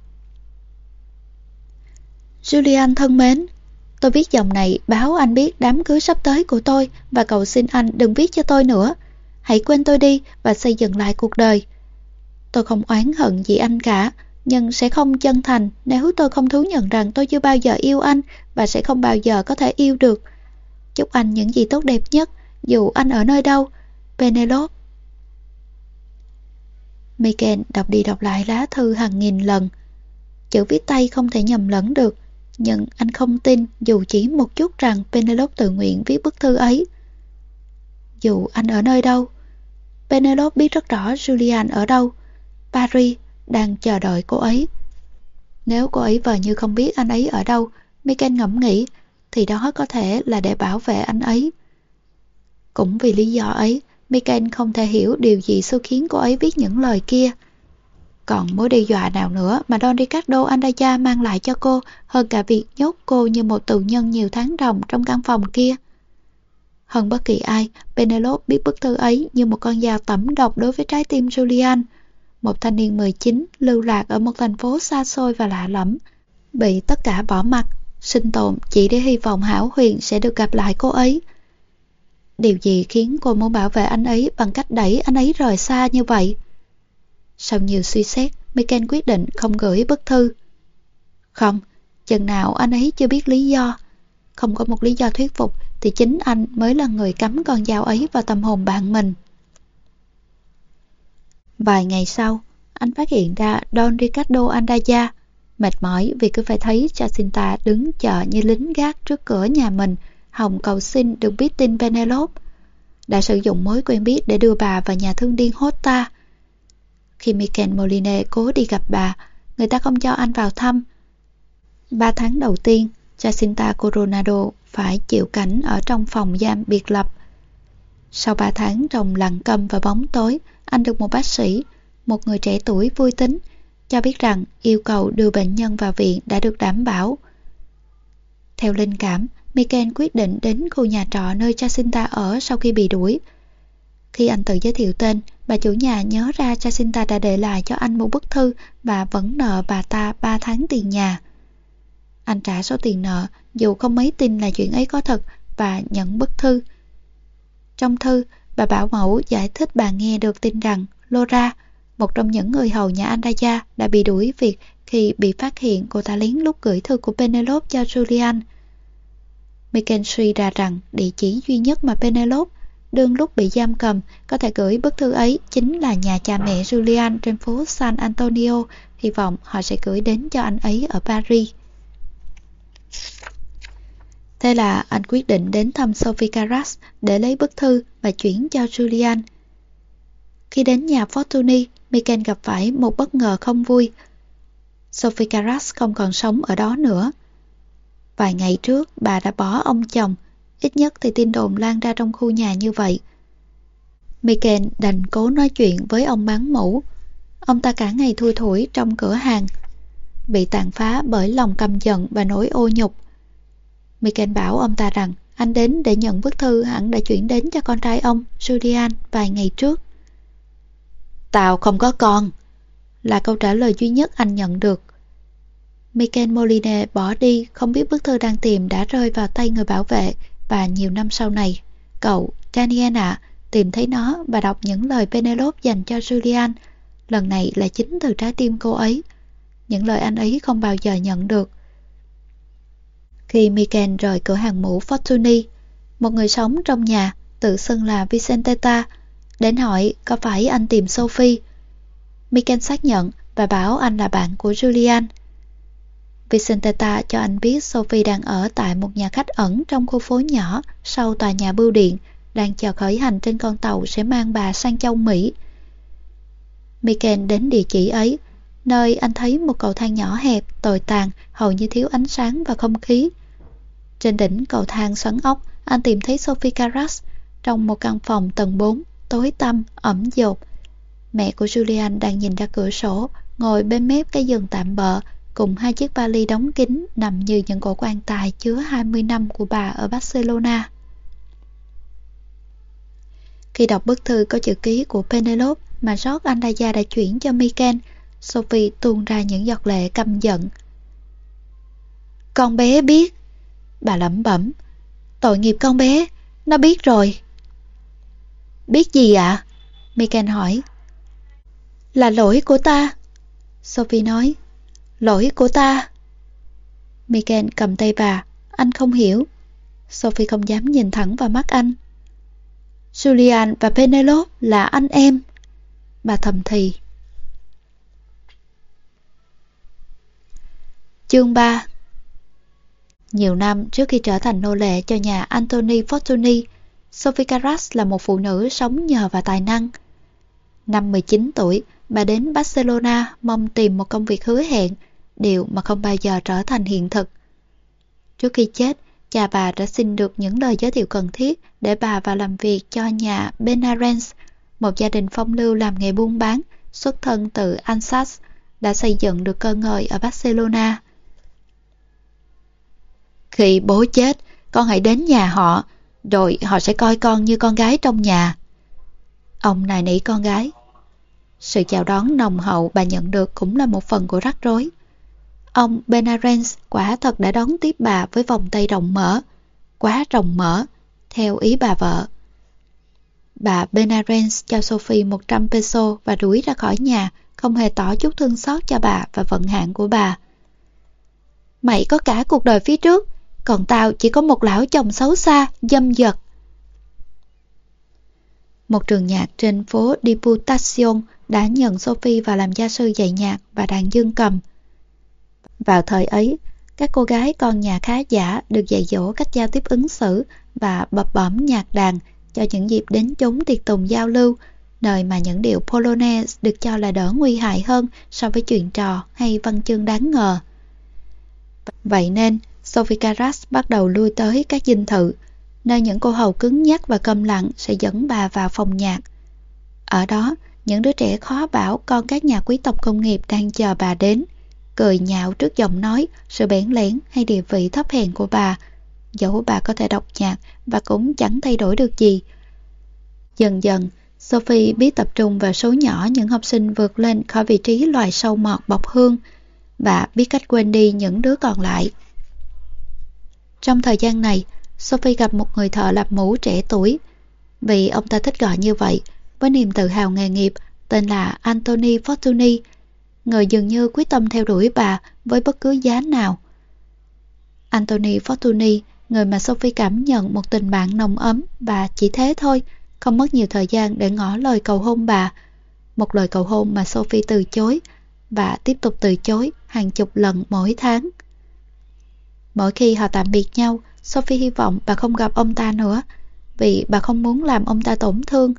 Julian thân mến, tôi viết dòng này báo anh biết đám cưới sắp tới của tôi và cầu xin anh đừng viết cho tôi nữa. Hãy quên tôi đi và xây dựng lại cuộc đời. Tôi không oán hận gì anh cả, nhưng sẽ không chân thành nếu tôi không thú nhận rằng tôi chưa bao giờ yêu anh và sẽ không bao giờ có thể yêu được. Chúc anh những gì tốt đẹp nhất, dù anh ở nơi đâu. Penelope. Michael đọc đi đọc lại lá thư hàng nghìn lần. Chữ viết tay không thể nhầm lẫn được, nhưng anh không tin dù chỉ một chút rằng Penelope tự nguyện viết bức thư ấy. Dù anh ở nơi đâu, Penelope biết rất rõ Julian ở đâu. Paris đang chờ đợi cô ấy. Nếu cô ấy vờ như không biết anh ấy ở đâu, Michael ngẫm nghĩ, thì đó có thể là để bảo vệ anh ấy. Cũng vì lý do ấy, Michael không thể hiểu điều gì xui khiến cô ấy viết những lời kia. Còn mối đe dọa nào nữa mà Don Ricardo Andaya mang lại cho cô hơn cả việc nhốt cô như một tù nhân nhiều tháng ròng trong căn phòng kia. Hơn bất kỳ ai, Penelope biết bức thư ấy như một con dao tẩm độc đối với trái tim Julian. một thanh niên mười chín lưu lạc ở một thành phố xa xôi và lạ lẫm, bị tất cả bỏ mặc, sinh tồn chỉ để hy vọng hão huyền sẽ được gặp lại cô ấy. Điều gì khiến cô muốn bảo vệ anh ấy bằng cách đẩy anh ấy rời xa như vậy? Sau nhiều suy xét, Miken quyết định không gửi bức thư. Không, chừng nào anh ấy chưa biết lý do, không có một lý do thuyết phục, thì chính anh mới là người cắm con dao ấy vào tâm hồn bạn mình. Vài ngày sau, anh phát hiện ra Don Ricardo Andaya mệt mỏi vì cứ phải thấy Jacinta đứng chờ như lính gác trước cửa nhà mình, hòng cầu xin được biết tin Penelope. Đã sử dụng mối quen biết để đưa bà vào nhà thương điên Horta. Khi Miken Moline cố đi gặp bà, người ta không cho anh vào thăm. Ba tháng đầu tiên, Jacinta Coronado phải chịu cảnh ở trong phòng giam biệt lập. Sau ba tháng trong lặng câm và bóng tối, anh được một bác sĩ, một người trẻ tuổi vui tính, cho biết rằng yêu cầu đưa bệnh nhân vào viện đã được đảm bảo. Theo linh cảm, Miken quyết định đến khu nhà trọ nơi Jacinta ở sau khi bị đuổi. Khi anh tự giới thiệu tên, bà chủ nhà nhớ ra Jacinta đã để lại cho anh một bức thư và vẫn nợ bà ta ba tháng tiền nhà. Anh trả số tiền nợ, dù không mấy tin là chuyện ấy có thật, và nhận bức thư. Trong thư, bà bảo mẫu giải thích bà nghe được tin rằng Laura, một trong những người hầu nhà Andaya, đã bị đuổi việc khi bị phát hiện cô ta lén lút gửi thư của Penelope cho Julian. Miken suy ra rằng địa chỉ duy nhất mà Penelope, đương lúc bị giam cầm, có thể gửi bức thư ấy chính là nhà cha mẹ Julian trên phố San Antonio. Hy vọng họ sẽ gửi đến cho anh ấy ở Paris. Thế là anh quyết định đến thăm Sophie Carras để lấy bức thư và chuyển cho Julian. Khi đến nhà Fortuny, Miken gặp phải một bất ngờ không vui. Sophie Carras không còn sống ở đó nữa. Vài ngày trước, bà đã bỏ ông chồng, ít nhất thì tin đồn lan ra trong khu nhà như vậy. Miken đành cố nói chuyện với ông bán mũ. Ông ta cả ngày thui thủi trong cửa hàng, bị tàn phá bởi lòng căm giận và nỗi ô nhục. Miken bảo ông ta rằng anh đến để nhận bức thư hẳn đã chuyển đến cho con trai ông, Julian, vài ngày trước. Tao không có con, là câu trả lời duy nhất anh nhận được. Miken Moline bỏ đi, không biết bức thư đang tìm đã rơi vào tay người bảo vệ, và nhiều năm sau này, cậu, Daniel ạ, tìm thấy nó và đọc những lời Penelope dành cho Julian. Lần này là chính từ trái tim cô ấy, những lời anh ấy không bao giờ nhận được. Khi Miken rời cửa hàng mũ Fortuny, một người sống trong nhà, tự xưng là Vicenteta, đến hỏi có phải anh tìm Sophie. Miken xác nhận và bảo anh là bạn của Julian. Vicenteta cho anh biết Sophie đang ở tại một nhà khách ẩn trong khu phố nhỏ sau tòa nhà bưu điện, đang chờ khởi hành trên con tàu sẽ mang bà sang châu Mỹ. Miken đến địa chỉ ấy, nơi anh thấy một cầu thang nhỏ hẹp, tồi tàn, hầu như thiếu ánh sáng và không khí. Trên đỉnh cầu thang xoắn ốc, anh tìm thấy Sophie Carras trong một căn phòng tầng bốn, tối tăm, ẩm dột. Mẹ của Julian đang nhìn ra cửa sổ, ngồi bên mép cái giường tạm bợ, cùng hai chiếc vali đóng kín nằm như những cổ quan tài chứa hai mươi năm của bà ở Barcelona. Khi đọc bức thư có chữ ký của Penelope mà George Andaya đã chuyển cho Miken, Sophie tuôn ra những giọt lệ căm giận. Con bé biết, bà lẩm bẩm. Tội nghiệp con bé, nó biết rồi. Biết gì ạ? À? Miken hỏi. Là lỗi của ta, Sophie nói. Lỗi của ta. Miken cầm tay bà. Anh không hiểu. Sophie không dám nhìn thẳng vào mắt anh. Julian và Penelope là anh em, bà thầm thì. Chương ba. Nhiều năm trước khi trở thành nô lệ cho nhà Anthony Fortuny, Sophie Carras là một phụ nữ sống nhờ vào tài năng. Năm mười chín tuổi, bà đến Barcelona mong tìm một công việc hứa hẹn, điều mà không bao giờ trở thành hiện thực. Trước khi chết, cha bà đã xin được những lời giới thiệu cần thiết để bà vào làm việc cho nhà Benarens, một gia đình phong lưu làm nghề buôn bán, xuất thân từ Alsace, đã xây dựng được cơ ngơi ở Barcelona. Khi bố chết, con hãy đến nhà họ, rồi họ sẽ coi con như con gái trong nhà. Ông nài nỉ con gái. Sự chào đón nồng hậu bà nhận được cũng là một phần của rắc rối. Ông Benarens quả thật đã đón tiếp bà với vòng tay rộng mở, quá rộng mở, theo ý bà vợ. Bà Benarens cho Sophie một trăm peso và đuổi ra khỏi nhà, không hề tỏ chút thương xót cho bà và vận hạn của bà. Mày có cả cuộc đời phía trước, còn tao chỉ có một lão chồng xấu xa, dâm dật. Một trường nhạc trên phố Diputación đã nhận Sophie vào làm gia sư dạy nhạc và đàn dương cầm. Vào thời ấy, các cô gái con nhà khá giả được dạy dỗ cách giao tiếp ứng xử và bập bẩm nhạc đàn cho những dịp đến chốn tiệc tùng giao lưu, nơi mà những điệu Polonaise được cho là đỡ nguy hại hơn so với chuyện trò hay văn chương đáng ngờ. Vậy nên, Sophie Caras bắt đầu lui tới các dinh thự, nơi những cô hầu cứng nhắc và câm lặng sẽ dẫn bà vào phòng nhạc. Ở đó, những đứa trẻ khó bảo con các nhà quý tộc công nghiệp đang chờ bà đến, cười nhạo trước giọng nói, sự bẽn lẽn hay địa vị thấp hèn của bà, dẫu bà có thể đọc nhạc và cũng chẳng thay đổi được gì. Dần dần, Sophie biết tập trung vào số nhỏ những học sinh vượt lên khỏi vị trí loài sâu mọt bọc hương và biết cách quên đi những đứa còn lại. Trong thời gian này, Sophie gặp một người thợ làm mũ trẻ tuổi, vì ông ta thích gọi như vậy, với niềm tự hào nghề nghiệp, tên là Anthony Fortuny, người dường như quyết tâm theo đuổi bà với bất cứ giá nào. Anthony Fortuny, người mà Sophie cảm nhận một tình bạn nồng ấm và chỉ thế thôi, không mất nhiều thời gian để ngỏ lời cầu hôn bà, một lời cầu hôn mà Sophie từ chối và tiếp tục từ chối hàng chục lần mỗi tháng. Mỗi khi họ tạm biệt nhau, Sophie hy vọng bà không gặp ông ta nữa, vì bà không muốn làm ông ta tổn thương.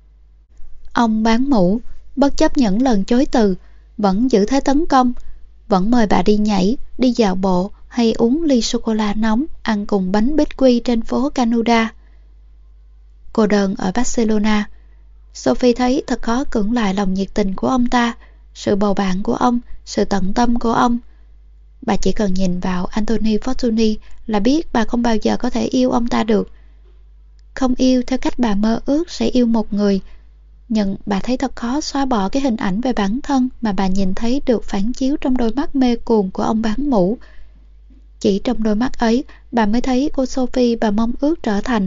Ông bán mũ, bất chấp những lần chối từ, vẫn giữ thế tấn công, vẫn mời bà đi nhảy, đi dạo bộ hay uống ly sô-cô-la nóng, ăn cùng bánh bích quy trên phố Canuda. Cô đơn ở Barcelona, Sophie thấy thật khó cưỡng lại lòng nhiệt tình của ông ta, sự bầu bạn của ông, sự tận tâm của ông. Bà chỉ cần nhìn vào Anthony Fortuny là biết bà không bao giờ có thể yêu ông ta được. Không yêu theo cách bà mơ ước sẽ yêu một người, nhưng bà thấy thật khó xóa bỏ cái hình ảnh về bản thân mà bà nhìn thấy được phản chiếu trong đôi mắt mê cuồng của ông bán mũ. Chỉ trong đôi mắt ấy, bà mới thấy cô Sophie bà mong ước trở thành.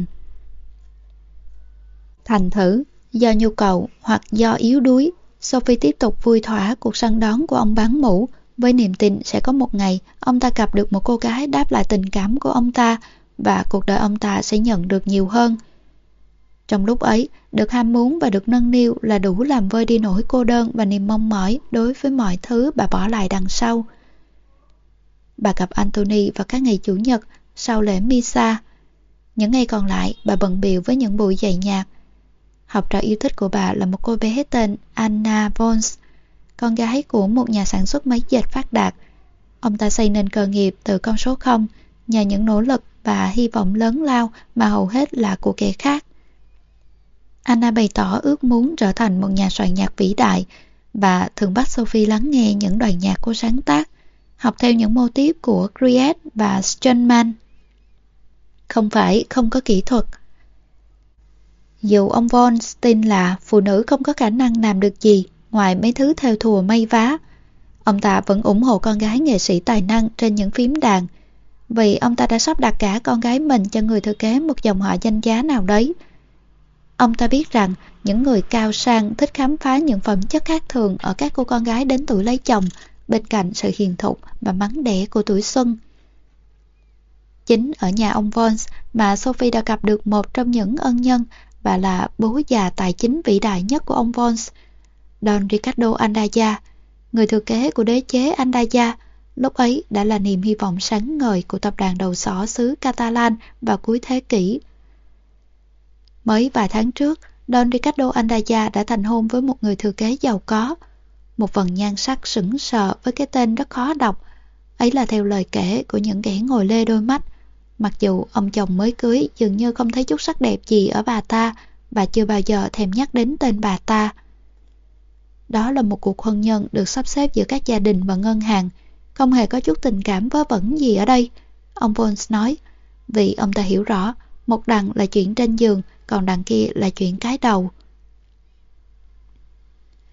Thành thử, do nhu cầu hoặc do yếu đuối, Sophie tiếp tục vui thỏa cuộc săn đón của ông bán mũ, với niềm tin sẽ có một ngày ông ta gặp được một cô gái đáp lại tình cảm của ông ta và cuộc đời ông ta sẽ nhận được nhiều hơn. Trong lúc ấy, được ham muốn và được nâng niu là đủ làm vơi đi nỗi cô đơn và niềm mong mỏi đối với mọi thứ bà bỏ lại đằng sau. Bà gặp Anthony vào các ngày Chủ nhật sau lễ Misa. Những ngày còn lại, bà bận bịu với những buổi dạy nhạc. Học trò yêu thích của bà là một cô bé tên Anna Vons, con gái của một nhà sản xuất máy dệt phát đạt. Ông ta xây nên cơ nghiệp từ con số không nhờ những nỗ lực và hy vọng lớn lao mà hầu hết là của kẻ khác. Anna bày tỏ ước muốn trở thành một nhà soạn nhạc vĩ đại và thường bắt Sophie lắng nghe những đoạn nhạc cô sáng tác, học theo những mô típ của Grieg và Steinman. Không phải không có kỹ thuật. Dù ông Von tin là phụ nữ không có khả năng làm được gì ngoài mấy thứ theo thùa may vá, ông ta vẫn ủng hộ con gái nghệ sĩ tài năng trên những phím đàn, vì ông ta đã sắp đặt cả con gái mình cho người thừa kế một dòng họ danh giá nào đấy. Ông ta biết rằng những người cao sang thích khám phá những phẩm chất khác thường ở các cô con gái đến tuổi lấy chồng, bên cạnh sự hiền thục và mắn đẻ của tuổi xuân. Chính ở nhà ông Vons mà Sophie đã gặp được một trong những ân nhân và là bố già tài chính vĩ đại nhất của ông Vons, Don Ricardo Andaya, người thừa kế của đế chế Andaya, lúc ấy đã là niềm hy vọng sáng ngời của tập đoàn đầu sỏ xứ Catalan vào cuối thế kỷ. Mới vài tháng trước, Don Ricardo Andaya đã thành hôn với một người thừa kế giàu có, một vầng nhan sắc sững sờ với cái tên rất khó đọc. Ấy là theo lời kể của những kẻ ngồi lê đôi mắt. Mặc dù ông chồng mới cưới dường như không thấy chút sắc đẹp gì ở bà ta và chưa bao giờ thèm nhắc đến tên bà ta. Đó là một cuộc hôn nhân được sắp xếp giữa các gia đình và ngân hàng, không hề có chút tình cảm vớ vẩn gì ở đây, ông Vons nói, vì ông ta hiểu rõ, một đằng là chuyện trên giường, còn đằng kia là chuyện cái đầu.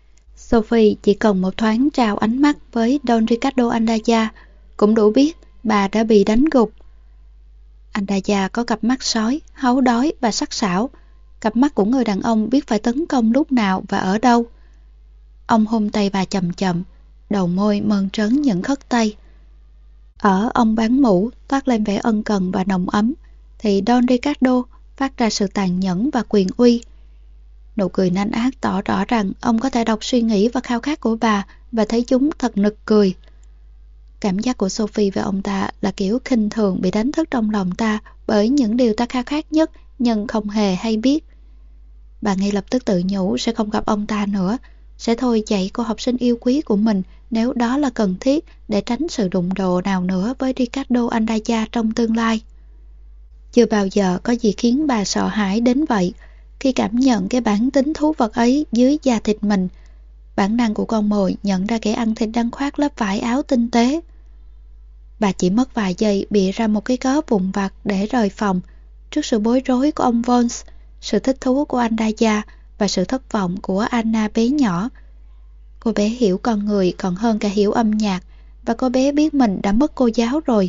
Sophie chỉ cần một thoáng trao ánh mắt với Don Ricardo Andaya cũng đủ biết bà đã bị đánh gục. Andaya có cặp mắt sói, háu đói và sắc sảo, cặp mắt của người đàn ông biết phải tấn công lúc nào và ở đâu. Ông hôn tay bà chậm chậm, đầu môi mơn trớn những khất tay. Ở ông bán mũ toát lên vẻ ân cần và nồng ấm, thì Don Ricardo phát ra sự tàn nhẫn và quyền uy. Nụ cười nanh ác tỏ rõ rằng ông có thể đọc suy nghĩ và khao khát của bà và thấy chúng thật nực cười. Cảm giác của Sophie về ông ta là kiểu khinh thường bị đánh thức trong lòng ta bởi những điều ta khao khát nhất nhưng không hề hay biết. Bà ngay lập tức tự nhủ sẽ không gặp ông ta nữa, sẽ thôi dạy cô học sinh yêu quý của mình nếu đó là cần thiết để tránh sự đụng độ nào nữa với Ricardo Andaya trong tương lai. Chưa bao giờ có gì khiến bà sợ hãi đến vậy. Khi cảm nhận cái bản tính thú vật ấy dưới da thịt mình, bản năng của con mồi nhận ra kẻ ăn thịt đang khoác lớp vải áo tinh tế. Bà chỉ mất vài giây bịa ra một cái cớ vụn vặt để rời phòng trước sự bối rối của ông Vance, sự thích thú của Andaya và sự thất vọng của Anna bé nhỏ. Cô bé hiểu con người còn hơn cả hiểu âm nhạc, và cô bé biết mình đã mất cô giáo rồi.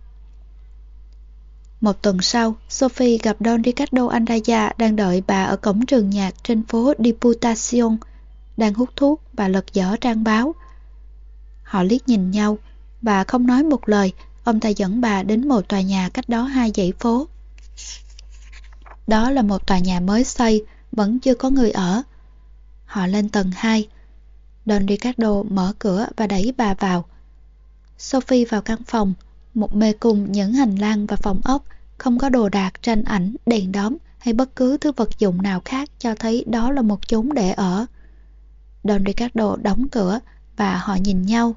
Một tuần sau, Sophie gặp Don Ricardo Andaya đang đợi bà ở cổng trường nhạc trên phố Diputación, đang hút thuốc và lật dở trang báo. Họ liếc nhìn nhau, bà không nói một lời, ông ta dẫn bà đến một tòa nhà cách đó hai dãy phố. Đó là một tòa nhà mới xây, vẫn chưa có người ở. Họ lên tầng hai. Don Ricardo mở cửa và đẩy bà vào. Sophie vào căn phòng, một mê cung những hành lang và phòng ốc, không có đồ đạc, tranh ảnh, đèn đóm hay bất cứ thứ vật dụng nào khác cho thấy đó là một chốn để ở. Don Ricardo đóng cửa và họ nhìn nhau.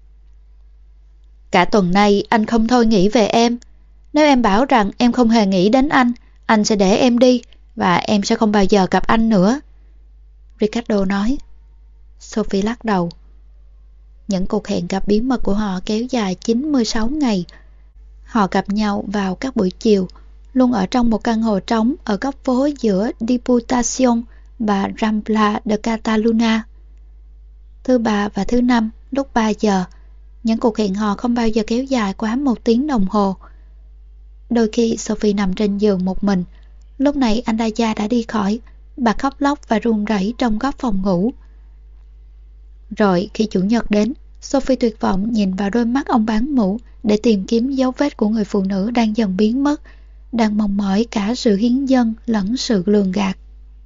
Cả tuần nay anh không thôi nghĩ về em. Nếu em bảo rằng em không hề nghĩ đến anh, anh sẽ để em đi và em sẽ không bao giờ gặp anh nữa, Ricardo nói. Sophie lắc đầu. Những cuộc hẹn gặp bí mật của họ kéo dài chín mươi sáu ngày. Họ gặp nhau vào các buổi chiều, luôn ở trong một căn hộ trống ở góc phố giữa Diputación và Rambla de Catalunya. Thứ ba và thứ năm, lúc ba giờ, những cuộc hẹn hò không bao giờ kéo dài quá một tiếng đồng hồ. Đôi khi Sophie nằm trên giường một mình. Lúc này Andaya đã đi khỏi. Bà khóc lóc và run rẩy trong góc phòng ngủ. Rồi khi chủ nhật đến, Sophie tuyệt vọng nhìn vào đôi mắt ông bán mũ để tìm kiếm dấu vết của người phụ nữ đang dần biến mất, đang mong mỏi cả sự hiến dâng lẫn sự lường gạt.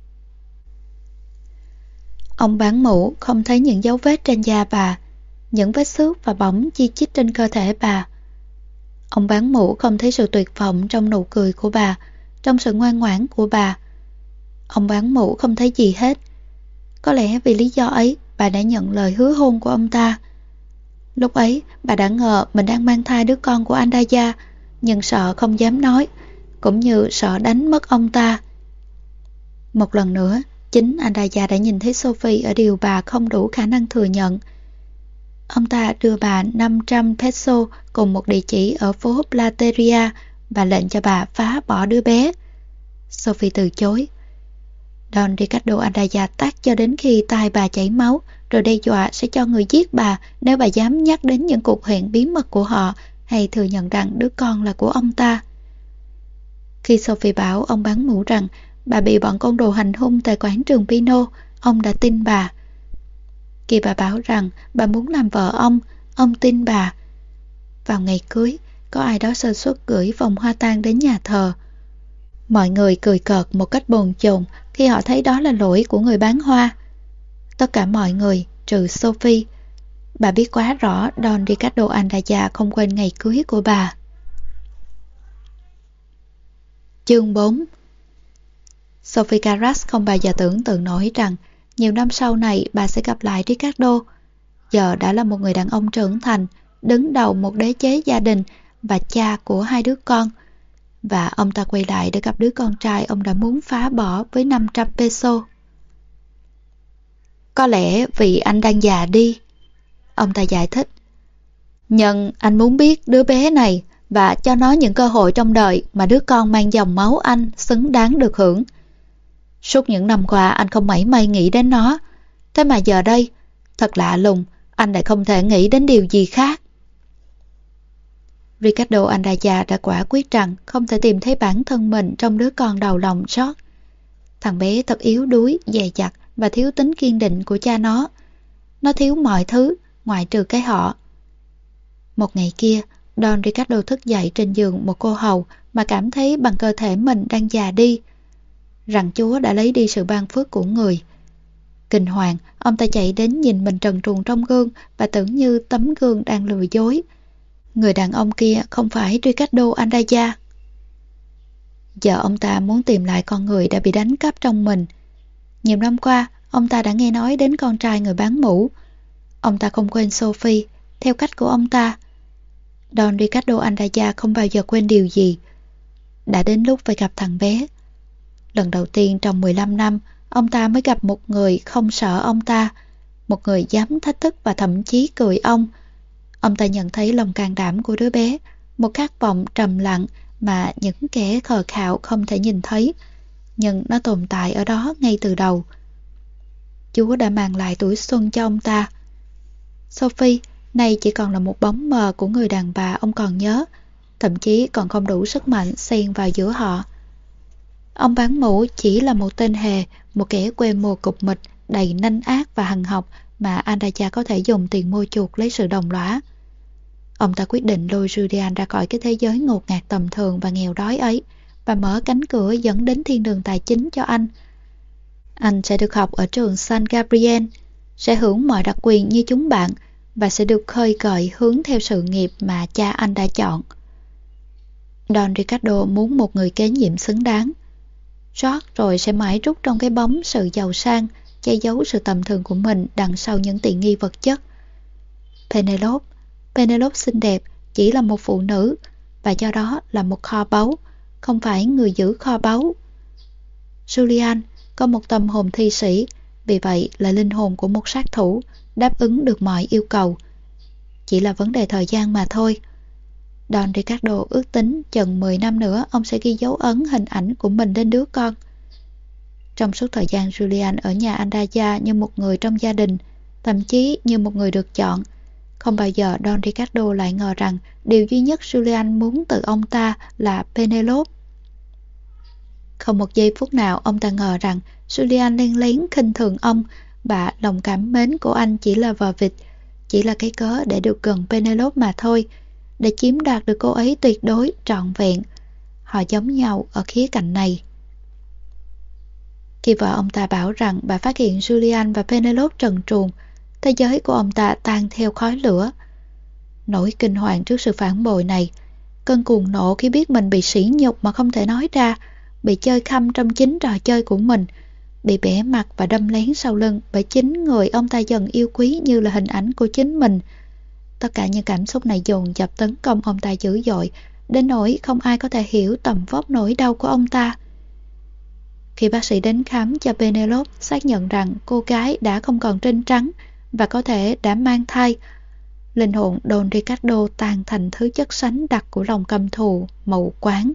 Ông bán mũ không thấy những dấu vết trên da bà, những vết xước và bỏng chi chít trên cơ thể bà. Ông bán mũ không thấy sự tuyệt vọng trong nụ cười của bà, trong sự ngoan ngoãn của bà. Ông bán mũ không thấy gì hết. Có lẽ vì lý do ấy, bà đã nhận lời hứa hôn của ông ta. Lúc ấy, bà đã ngờ mình đang mang thai đứa con của Andaya, nhưng sợ không dám nói, cũng như sợ đánh mất ông ta. Một lần nữa, chính Andaya đã nhìn thấy Sophie ở điều bà không đủ khả năng thừa nhận. Ông ta đưa bà năm trăm peso cùng một địa chỉ ở phố Plateria và lệnh cho bà phá bỏ đứa bé. Sophie từ chối. Don Ricardo Andaya tát cho đến khi tai bà chảy máu, rồi đe dọa sẽ cho người giết bà nếu bà dám nhắc đến những cuộc hẹn bí mật của họ hay thừa nhận rằng đứa con là của ông ta. Khi Sophie bảo ông bán mũ rằng bà bị bọn côn đồ hành hung tại quảng trường Pino, ông đã tin bà. Khi bà bảo rằng bà muốn làm vợ ông, ông tin bà. Vào ngày cưới, có ai đó sơ suất gửi vòng hoa tang đến nhà thờ. Mọi người cười cợt một cách bồn chồn khi họ thấy đó là lỗi của người bán hoa. Tất cả mọi người, trừ Sophie. Bà biết quá rõ Don Ricardo Andaya không quên ngày cưới của bà. Chương bốn. Sophie Carras không bao giờ tưởng tượng nổi rằng nhiều năm sau này bà sẽ gặp lại Ricardo. Giờ đã là một người đàn ông trưởng thành, đứng đầu một đế chế gia đình và cha của hai đứa con. Và ông ta quay lại để gặp đứa con trai ông đã muốn phá bỏ với năm trăm peso. Có lẽ vì anh đang già đi, ông ta giải thích. Nhưng anh muốn biết đứa bé này và cho nó những cơ hội trong đời mà đứa con mang dòng máu anh xứng đáng được hưởng. Suốt những năm qua anh không mảy may nghĩ đến nó. Thế mà giờ đây, Thật lạ lùng, anh lại không thể nghĩ đến điều gì khác. Ricardo Anaya đã quả quyết rằng không thể tìm thấy bản thân mình trong đứa con đầu lòng George. Thằng bé thật yếu đuối, dè dặt và thiếu tính kiên định của cha nó. Nó thiếu mọi thứ, ngoại trừ cái họ. Một ngày kia, Don Ricardo thức dậy trên giường một cô hầu mà cảm thấy bằng cơ thể mình đang già đi, rằng Chúa đã lấy đi sự ban phước của người. Kinh hoàng, ông ta chạy đến nhìn mình trần truồng trong gương và tưởng như tấm gương đang lừa dối. Người đàn ông kia không phải Ricardo Anaya. Giờ ông ta muốn tìm lại con người đã bị đánh cắp trong mình. Nhiều năm qua, ông ta đã nghe nói đến con trai người bán mũ. Ông ta không quên Sophie, theo cách của ông ta. Don Ricardo Anaya không bao giờ quên điều gì. Đã đến lúc phải gặp thằng bé. Lần đầu tiên trong mười lăm năm, ông ta mới gặp một người không sợ ông ta, một người dám thách thức và thậm chí cười ông. Ông ta nhận thấy lòng can đảm của đứa bé, một khát vọng trầm lặng mà những kẻ khờ khạo không thể nhìn thấy, nhưng nó tồn tại ở đó ngay từ đầu. Chúa đã mang lại tuổi xuân cho ông ta. Sophie nay chỉ còn là một bóng mờ của người đàn bà ông còn nhớ, thậm chí còn không đủ sức mạnh xen vào giữa họ. Ông bán mũ chỉ là một tên hề, một kẻ quê mùa cục mịch, đầy nanh ác và hằn học mà Anaya có thể dùng tiền mua chuộc lấy sự đồng lõa. Ông ta quyết định lôi Julian ra khỏi cái thế giới ngột ngạt tầm thường và nghèo đói ấy và mở cánh cửa dẫn đến thiên đường tài chính cho anh. Anh sẽ được học ở trường San Gabriel, sẽ hưởng mọi đặc quyền như chúng bạn và sẽ được khơi gợi hướng theo sự nghiệp mà cha anh đã chọn. Don Ricardo muốn một người kế nhiệm xứng đáng. George rồi sẽ mãi rút trong cái bóng sự giàu sang, che giấu sự tầm thường của mình đằng sau những tiện nghi vật chất. Penelope, Penelope xinh đẹp, chỉ là một phụ nữ và do đó là một kho báu, không phải người giữ kho báu. Julian có một tâm hồn thi sĩ, vì vậy là linh hồn của một sát thủ, đáp ứng được mọi yêu cầu. Chỉ là vấn đề thời gian mà thôi. Don Ricardo ước tính chừng mười năm nữa ông sẽ ghi dấu ấn hình ảnh của mình lên đứa con. Trong suốt thời gian Julian ở nhà Anaya như một người trong gia đình, thậm chí như một người được chọn, không bao giờ Don Ricardo lại ngờ rằng điều duy nhất Julian muốn từ ông ta là Penelope. Không một giây phút nào ông ta ngờ rằng Julian len lén khinh thường ông và lòng cảm mến của anh chỉ là vờ vịt, chỉ là cái cớ để được gần Penelope mà thôi, để chiếm đoạt được cô ấy tuyệt đối, trọn vẹn. Họ giống nhau ở khía cạnh này. Khi vợ ông ta bảo rằng bà phát hiện Julian và Penelope trần truồng, thế giới của ông ta tan theo khói lửa. Nỗi kinh hoàng trước sự phản bội này, cơn cuồng nộ khi biết mình bị sỉ nhục mà không thể nói ra, bị chơi khăm trong chính trò chơi của mình, bị bẻ mặt và đâm lén sau lưng bởi chính người ông ta dần yêu quý như là hình ảnh của chính mình. Tất cả những cảm xúc này dồn dập tấn công ông ta dữ dội, đến nỗi không ai có thể hiểu tầm vóc nỗi đau của ông ta. Khi bác sĩ đến khám cho Penelope, xác nhận rằng cô gái đã không còn trinh trắng và có thể đã mang thai, linh hồn Don Ricardo tan thành thứ chất xánh đặc của lòng căm thù, mù quáng.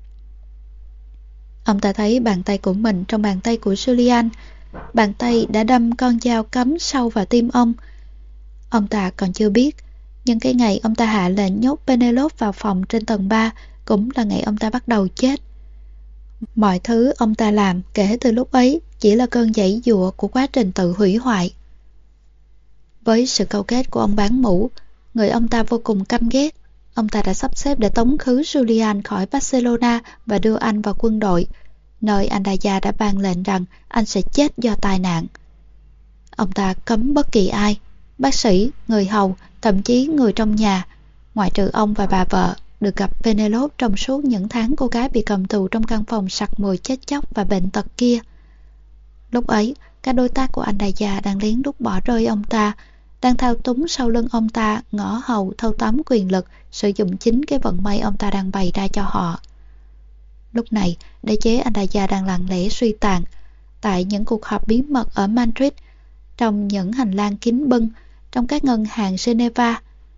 Ông ta thấy bàn tay của mình trong bàn tay của Julian, bàn tay đã đâm con dao cắm sâu vào tim ông. Ông ta còn chưa biết, nhưng cái ngày ông ta hạ lệnh nhốt Penelope vào phòng trên tầng ba cũng là ngày ông ta bắt đầu chết. Mọi thứ ông ta làm kể từ lúc ấy chỉ là cơn giãy giụa của quá trình tự hủy hoại. Với sự câu kết của ông bán mũ, người ông ta vô cùng căm ghét, ông ta đã sắp xếp để tống khứ Julian khỏi Barcelona và đưa anh vào quân đội, nơi Anaya đã ban lệnh rằng anh sẽ chết do tai nạn. Ông ta cấm bất kỳ ai, bác sĩ, người hầu, thậm chí người trong nhà, ngoại trừ ông và bà vợ, được gặp Penelope trong suốt những tháng cô gái bị cầm tù trong căn phòng sặc mùi chết chóc và bệnh tật kia. Lúc ấy, các đối tác của Anaya đang lén lút bỏ rơi ông ta, đang thao túng sau lưng ông ta, ngõ hầu thâu tóm quyền lực, sử dụng chính cái vận may ông ta đang bày ra cho họ. Lúc này, đế chế Anaya đang lặng lẽ suy tàn. Tại những cuộc họp bí mật ở Madrid, trong những hành lang kín bưng, trong các ngân hàng Geneva,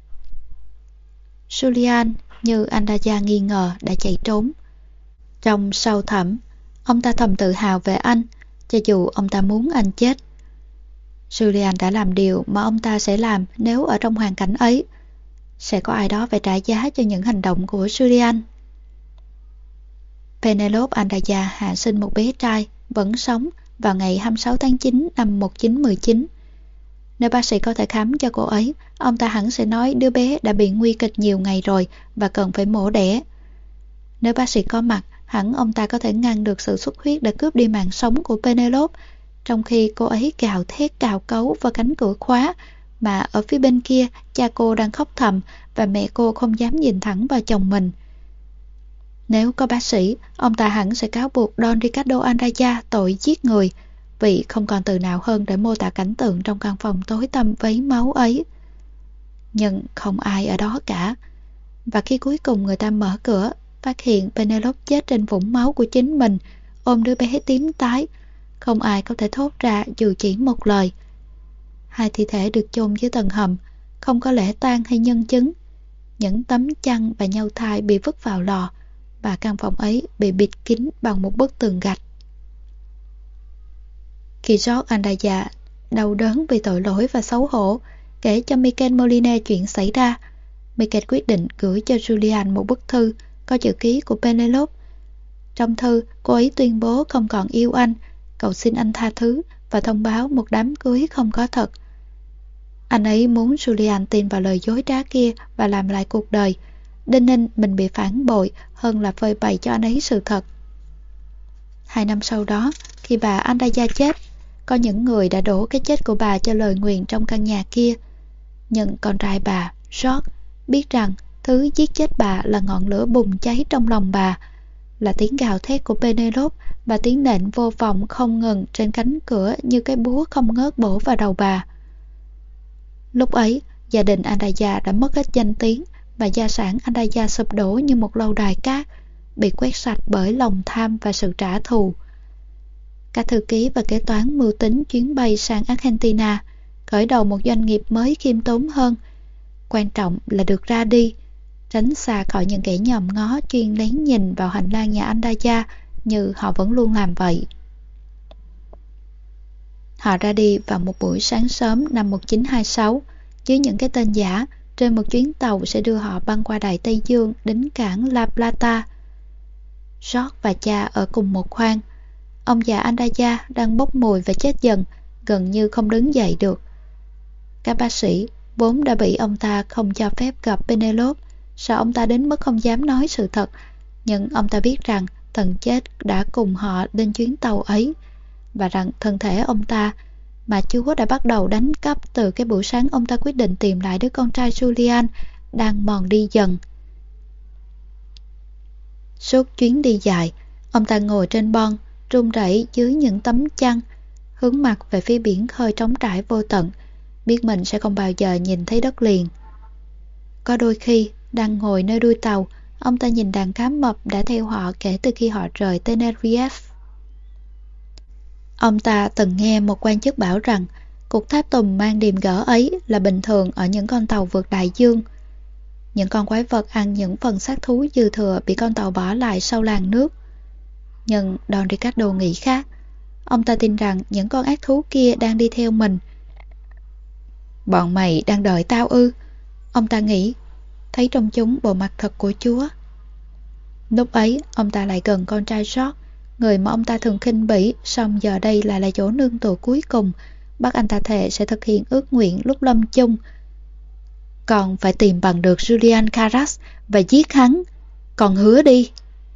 Julian, như Anaya nghi ngờ, đã chạy trốn. Trong sâu thẳm, ông ta thầm tự hào về anh, cho dù ông ta muốn anh chết. Julian đã làm điều mà ông ta sẽ làm nếu ở trong hoàn cảnh ấy. Sẽ có ai đó phải trả giá cho những hành động của Julian. Penelope Andaya hạ sinh một bé trai, vẫn sống, vào ngày hai mươi sáu tháng chín năm một nghìn chín trăm mười chín. Nếu bác sĩ có thể khám cho cô ấy, ông ta hẳn sẽ nói đứa bé đã bị nguy kịch nhiều ngày rồi và cần phải mổ đẻ. Nếu bác sĩ có mặt, hẳn ông ta có thể ngăn được sự xuất huyết để cướp đi mạng sống của Penelope, trong khi cô ấy gào thét cào cấu vào cánh cửa khóa, mà ở phía bên kia cha cô đang khóc thầm và mẹ cô không dám nhìn thẳng vào chồng mình. Nếu có bác sĩ, ông ta hẳn sẽ cáo buộc Don Ricardo Andaya tội giết người, vì không còn từ nào hơn để mô tả cảnh tượng trong căn phòng tối tăm vấy máu ấy. Nhưng không ai ở đó cả. Và khi cuối cùng người ta mở cửa, phát hiện Penelope chết trên vũng máu của chính mình, ôm đứa bé tím tái, không ai có thể thốt ra dù chỉ một lời. Hai thi thể được chôn dưới tầng hầm, không có lễ tang hay nhân chứng. Những tấm chăn và nhau thai bị vứt vào lò, và căn phòng ấy bị bịt kín bằng một bức tường gạch. Khi George Andaya đau đớn vì tội lỗi và xấu hổ kể cho Michael Moline chuyện xảy ra, Michael quyết định gửi cho Julian một bức thư có chữ ký của Penelope. Trong thư, cô ấy tuyên bố không còn yêu anh, cầu xin anh tha thứ và thông báo một đám cưới không có thật. Anh ấy muốn Julian tin vào lời dối trá kia và làm lại cuộc đời, đinh ninh mình bị phản bội hơn là phơi bày cho anh ấy sự thật. Hai năm sau đó, khi bà Andaya chết, có những người đã đổ cái chết của bà cho lời nguyền trong căn nhà kia. Nhưng con trai bà, George, biết rằng thứ giết chết bà là ngọn lửa bùng cháy trong lòng bà, là tiếng gào thét của Penelope và tiếng nện vô vọng không ngừng trên cánh cửa như cái búa không ngớt bổ vào đầu bà. Lúc ấy, gia đình Andaya đã mất hết danh tiếng và gia sản Andaya sụp đổ như một lâu đài cát, bị quét sạch bởi lòng tham và sự trả thù. Các thư ký và kế toán mưu tính chuyến bay sang Argentina, khởi đầu một doanh nghiệp mới khiêm tốn hơn. Quan trọng là được ra đi, tránh xa khỏi những kẻ nhòm ngó chuyên lén nhìn vào hành lang nhà Andaya như họ vẫn luôn làm vậy. Họ ra đi vào một buổi sáng sớm năm một nghìn chín trăm hai mươi sáu, dưới những cái tên giả, trên một chuyến tàu sẽ đưa họ băng qua Đại Tây Dương đến cảng La Plata. George và cha ở cùng một khoang. Ông già Andaya đang bốc mùi và chết dần, gần như không đứng dậy được. Các bác sĩ vốn đã bị ông ta không cho phép gặp Penelope, sợ ông ta đến mức không dám nói sự thật, nhưng ông ta biết rằng thần chết đã cùng họ lên chuyến tàu ấy, và rằng thân thể ông ta, mà Chúa đã bắt đầu đánh cắp từ cái buổi sáng ông ta quyết định tìm lại đứa con trai Julian, đang mòn đi dần. Suốt chuyến đi dài, ông ta ngồi trên bon, run rẩy dưới những tấm chăn, hướng mặt về phía biển khơi trống trải vô tận, biết mình sẽ không bao giờ nhìn thấy đất liền. Có đôi khi, đang ngồi nơi đuôi tàu, ông ta nhìn đàn cá mập đã theo họ kể từ khi họ rời Tenerife. Ông ta từng nghe một quan chức bảo rằng cuộc tháp tùng mang điềm gở ấy là bình thường ở những con tàu vượt đại dương. Những con quái vật ăn những phần xác thú dư thừa bị con tàu bỏ lại sau làn nước. Nhưng Don Ricardo nghĩ khác. Ông ta tin rằng những con ác thú kia đang đi theo mình. Bọn mày đang đợi tao ư? Ông ta nghĩ, thấy trong chúng bộ mặt thật của Chúa. Lúc ấy, ông ta lại gần con trai George, người mà ông ta thường khinh bỉ, song giờ đây lại là chỗ nương tựa cuối cùng, bắt anh ta thề sẽ thực hiện ước nguyện lúc lâm chung. Còn phải tìm bằng được Julian Carras và giết hắn. Còn hứa đi.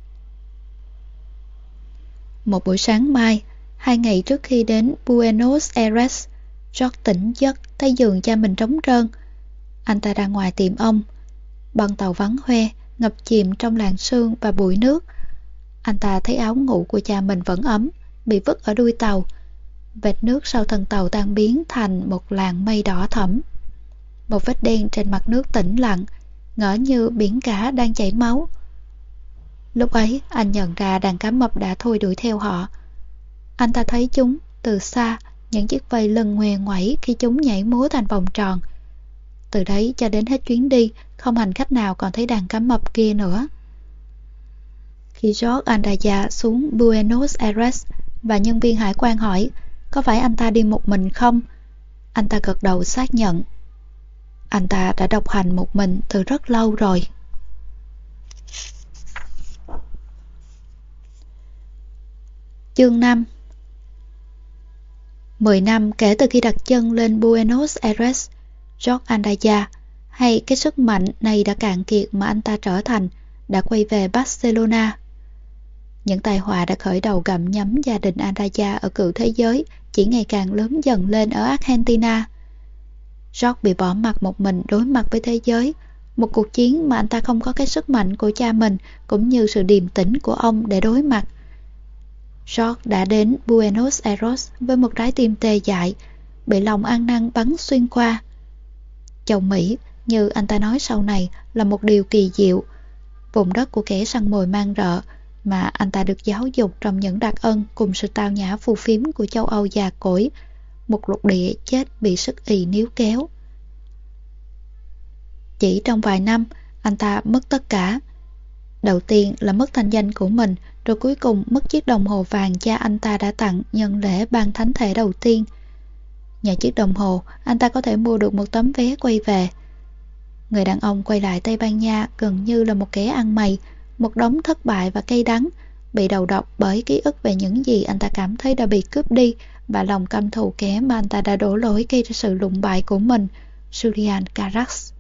Một buổi sáng mai, hai ngày trước khi đến Buenos Aires, George tỉnh giấc thấy giường cha mình trống trơn. Anh ta ra ngoài tìm ông. Băng tàu vắng hoe, ngập chìm trong làn sương và bụi nước. Anh ta thấy áo ngủ của cha mình vẫn ấm, bị vứt ở đuôi tàu. Vệt nước sau thân tàu tan biến thành một làn mây đỏ thẫm. Một vết đen trên mặt nước tĩnh lặng, ngỡ như biển cả đang chảy máu. Lúc ấy, anh nhận ra đàn cá mập đã thôi đuổi theo họ. Anh ta thấy chúng từ xa, những chiếc vây lưng ngoe ngoẩy khi chúng nhảy múa thành vòng tròn. Từ đấy cho đến hết chuyến đi, không hành khách nào còn thấy đàn cá mập kia nữa. Khi George Andaya xuống Buenos Aires và nhân viên hải quan hỏi có phải anh ta đi một mình không, Anh ta gật đầu xác nhận. Anh ta đã độc hành một mình từ rất lâu rồi. Chương năm. Mười năm kể từ khi đặt chân lên Buenos Aires, Jorge Andaya, hay cái sức mạnh này đã cạn kiệt mà anh ta trở thành, đã quay về Barcelona. Những tai họa đã khởi đầu gặm nhấm gia đình Andaya ở cựu thế giới chỉ ngày càng lớn dần lên ở Argentina. Jorge bị bỏ mặc một mình đối mặt với thế giới, một cuộc chiến mà anh ta không có cái sức mạnh của cha mình cũng như sự điềm tĩnh của ông để đối mặt. Jorge đã đến Buenos Aires với một trái tim tê dại, bị lòng ăn năn bắn xuyên qua. Châu Mỹ, như anh ta nói sau này, là một điều kỳ diệu, vùng đất của kẻ săn mồi mang rợ, mà anh ta được giáo dục trong những đặc ân cùng sự tao nhã phù phiếm của châu Âu già cỗi, một lục địa chết bị sức ì níu kéo. Chỉ trong vài năm, anh ta mất tất cả. Đầu tiên là mất thanh danh của mình, rồi cuối cùng mất chiếc đồng hồ vàng cha anh ta đã tặng nhân lễ ban thánh thể đầu tiên. Nhờ chiếc đồng hồ, anh ta có thể mua được một tấm vé quay về. Người đàn ông quay lại Tây Ban Nha gần như là một kẻ ăn mày, một đống thất bại và cay đắng, bị đầu độc bởi ký ức về những gì anh ta cảm thấy đã bị cướp đi và lòng căm thù kẻ mà anh ta đã đổ lỗi gây ra sự lụng bại của mình, Julian Carrasco.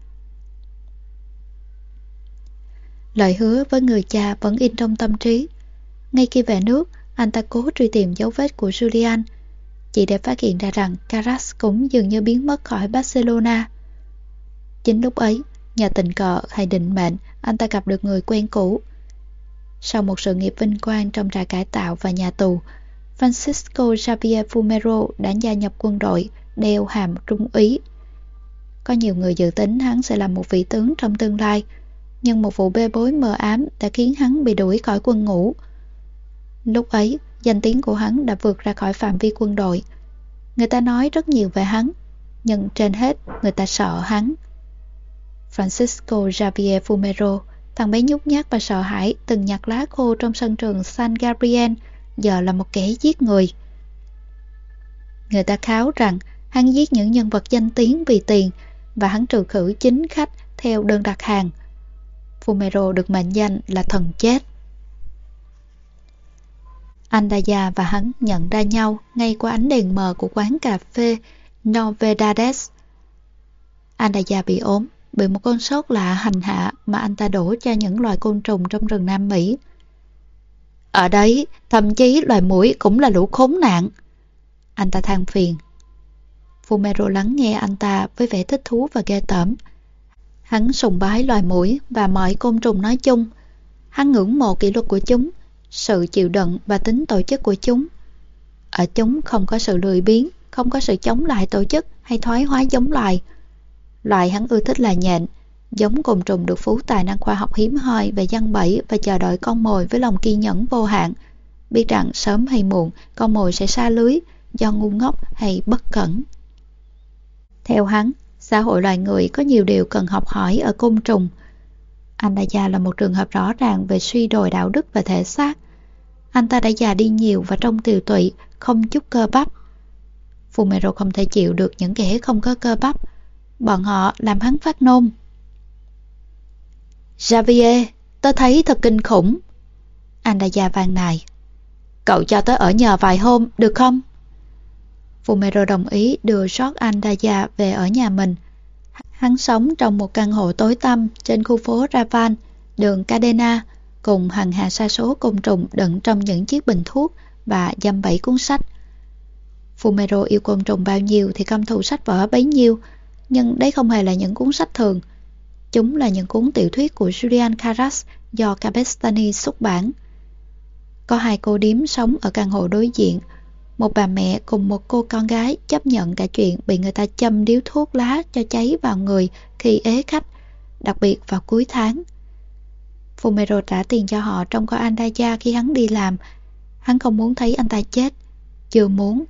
Lời hứa với người cha vẫn in trong tâm trí. Ngay khi về nước, anh ta cố truy tìm dấu vết của Julian, chỉ để phát hiện ra rằng Carrasco cũng dường như biến mất khỏi Barcelona. Chính lúc ấy, nhờ tình cờ hay định mệnh, anh ta gặp được người quen cũ. Sau một sự nghiệp vinh quang trong trại cải tạo và nhà tù, Francisco Javier Fumero đã gia nhập quân đội, đeo hàm trung úy. Có nhiều người dự tính hắn sẽ là một vị tướng trong tương lai, nhưng một vụ bê bối mờ ám đã khiến hắn bị đuổi khỏi quân ngũ. Lúc ấy, danh tiếng của hắn đã vượt ra khỏi phạm vi quân đội. Người ta nói rất nhiều về hắn, nhưng trên hết người ta sợ hắn. Francisco Javier Fumero, thằng bé nhút nhát và sợ hãi từng nhặt lá khô trong sân trường San Gabriel, giờ là một kẻ giết người. Người ta kháo rằng hắn giết những nhân vật danh tiếng vì tiền, và hắn trừ khử chính khách theo đơn đặt hàng. Fumero được mệnh danh là thần chết. Andaya và hắn nhận ra nhau ngay qua ánh đèn mờ của quán cà phê Novedades. Andaya bị ốm, bị một con sốt lạ hành hạ mà anh ta đổ cho những loài côn trùng trong rừng Nam Mỹ. Ở đấy, thậm chí loài muỗi cũng là lũ khốn nạn, anh ta than phiền. Fumero lắng nghe anh ta với vẻ thích thú và ghê tởm. Hắn sùng bái loài muỗi và mọi côn trùng nói chung. Hắn ngưỡng mộ kỷ luật của chúng, sự chịu đựng và tính tổ chức của chúng. Ở chúng không có sự lười biếng, không có sự chống lại tổ chức hay thoái hóa giống loài. Loài hắn ưa thích là nhện, giống côn trùng được phú tài năng khoa học hiếm hoi về giăng bẫy và chờ đợi con mồi với lòng kiên nhẫn vô hạn, biết rằng sớm hay muộn con mồi sẽ sa lưới do ngu ngốc hay bất cẩn. Theo hắn, xã hội loài người có nhiều điều cần học hỏi ở côn trùng. Andaya là một trường hợp rõ ràng về suy đồi đạo đức và thể xác. Anh ta đã già đi nhiều và trông tiều tụy, không chút cơ bắp. Fumero không thể chịu được những kẻ không có cơ bắp. Bọn họ làm hắn phát nôn. Javier, tớ thấy thật kinh khủng, Andaya van nài. Cậu cho tớ ở nhờ vài hôm, được không? Fumero đồng ý đưa Jorge Andaya về ở nhà mình. Hắn sống trong một căn hộ tối tăm trên khu phố Raval, đường Cadena, cùng hàng hà sa số côn trùng đựng trong những chiếc bình thuốc và dăm bảy cuốn sách. Fumero yêu côn trùng bao nhiêu thì căm thù sách vở bấy nhiêu, nhưng đấy không hề là những cuốn sách thường. Chúng là những cuốn tiểu thuyết của Julian Carrasco do Cabestany xuất bản. Có hai cô điếm sống ở căn hộ đối diện. Một bà mẹ cùng một cô con gái chấp nhận cả chuyện bị người ta châm điếu thuốc lá cho cháy vào người khi ế khách, đặc biệt vào cuối tháng. Fumero trả tiền cho họ trông coi Andaya khi hắn đi làm. Hắn không muốn thấy anh ta chết. Chưa muốn.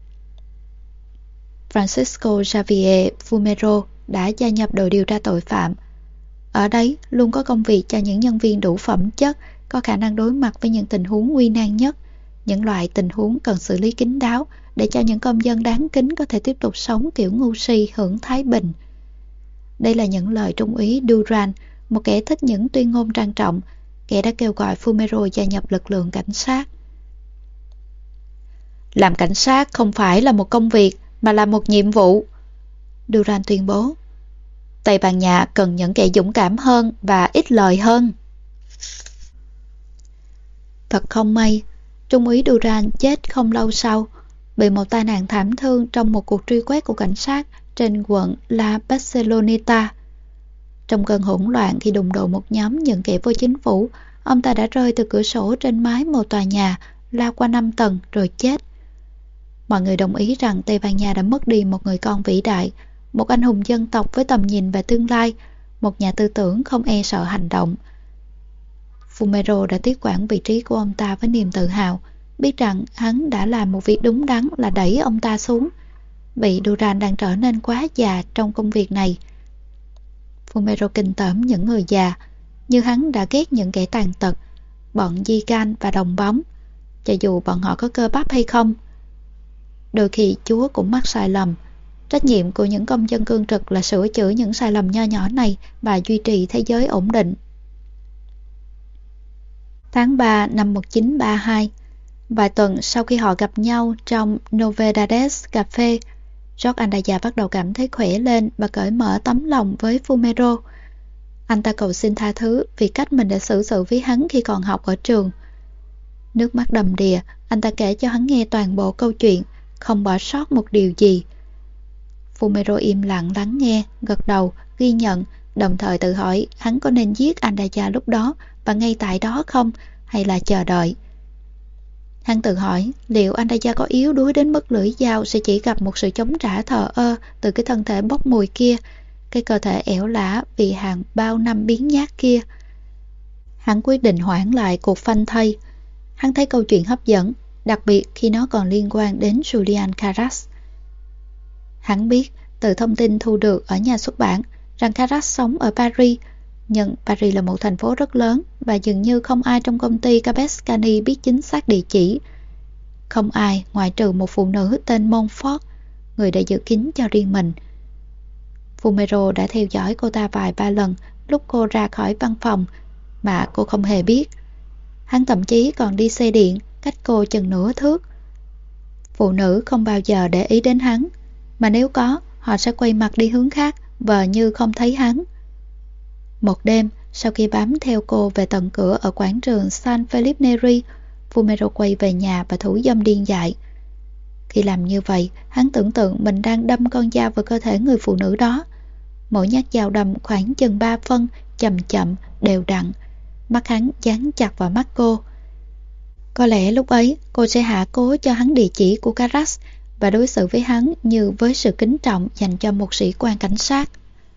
Francisco Javier Fumero đã gia nhập đội điều tra tội phạm. Ở đấy luôn có công việc cho những nhân viên đủ phẩm chất, có khả năng đối mặt với những tình huống nguy nan nhất, những loại tình huống cần xử lý kín đáo để cho những công dân đáng kính có thể tiếp tục sống kiểu ngu si hưởng thái bình. Đây là những lời Trung úy Durant, một kẻ thích những tuyên ngôn trang trọng, kẻ đã kêu gọi Fumero gia nhập lực lượng cảnh sát. Làm cảnh sát không phải là một công việc mà là một nhiệm vụ, Durant tuyên bố. Tây Ban Nha cần những kẻ dũng cảm hơn và ít lời hơn. Thật không may, Trung úy Durant chết không lâu sau, bị một tai nạn thảm thương trong một cuộc truy quét của cảnh sát trên quận La Barceloneta. Trong cơn hỗn loạn khi đụng độ một nhóm những kẻ vô chính phủ, ông ta đã rơi từ cửa sổ trên mái một tòa nhà, lao qua năm tầng rồi chết. Mọi người đồng ý rằng Tây Ban Nha đã mất đi một người con vĩ đại, một anh hùng dân tộc với tầm nhìn về tương lai, một nhà tư tưởng không e sợ hành động. Fumero đã tiếp quản vị trí của ông ta với niềm tự hào, biết rằng hắn đã làm một việc đúng đắn là đẩy ông ta xuống. Vị Durant đang trở nên quá già trong công việc này. Fumero kinh tởm những người già, như hắn đã ghét những kẻ tàn tật, bọn di can và đồng bóng, cho dù bọn họ có cơ bắp hay không. Đôi khi Chúa cũng mắc sai lầm. Trách nhiệm của những công dân cương trực là sửa chữa những sai lầm nho nhỏ này và duy trì thế giới ổn định. Tháng ba năm một nghìn chín trăm ba mươi hai, vài tuần sau khi họ gặp nhau trong Novedades Cafe, George Andaya bắt đầu cảm thấy khỏe lên và cởi mở tấm lòng với Fumero. Anh ta cầu xin tha thứ vì cách mình đã xử sự với hắn khi còn học ở trường. Nước mắt đầm đìa, anh ta kể cho hắn nghe toàn bộ câu chuyện, không bỏ sót một điều gì. Fumero im lặng lắng nghe, gật đầu, ghi nhận, đồng thời tự hỏi hắn có nên giết Andaya lúc đó và ngay tại đó không, hay là chờ đợi. Hắn tự hỏi liệu Andaya có yếu đuối đến mức lưỡi dao sẽ chỉ gặp một sự chống trả thờ ơ từ cái thân thể bốc mùi kia, cái cơ thể ẻo lả vì hàng bao năm biếng nhác kia. Hắn quyết định hoãn lại cuộc phanh thây. Hắn thấy câu chuyện hấp dẫn, đặc biệt khi nó còn liên quan đến Julian Carras. Hắn biết từ thông tin thu được ở nhà xuất bản rằng Carras sống ở Paris, nhưng Paris là một thành phố rất lớn và dường như không ai trong công ty Cabestany biết chính xác địa chỉ. Không ai ngoại trừ một phụ nữ tên Montfort, người đã giữ kín cho riêng mình. Fumero đã theo dõi cô ta vài ba lần lúc cô ra khỏi văn phòng mà cô không hề biết. Hắn thậm chí còn đi xe điện cách cô chừng nửa thước. Phụ nữ không bao giờ để ý đến hắn, mà nếu có, họ sẽ quay mặt đi hướng khác, vờ như không thấy hắn. Một đêm, sau khi bám theo cô về tận cửa ở quảng trường San Felipe Neri, Fumero quay về nhà và thủ dâm điên dại. Khi làm như vậy, hắn tưởng tượng mình đang đâm con dao vào cơ thể người phụ nữ đó. Mỗi nhát dao đâm khoảng chừng ba phân, chậm chậm, đều đặn. Mắt hắn dán chặt vào mắt cô. Có lẽ lúc ấy cô sẽ hạ cố cho hắn địa chỉ của Carras và đối xử với hắn như với sự kính trọng dành cho một sĩ quan cảnh sát.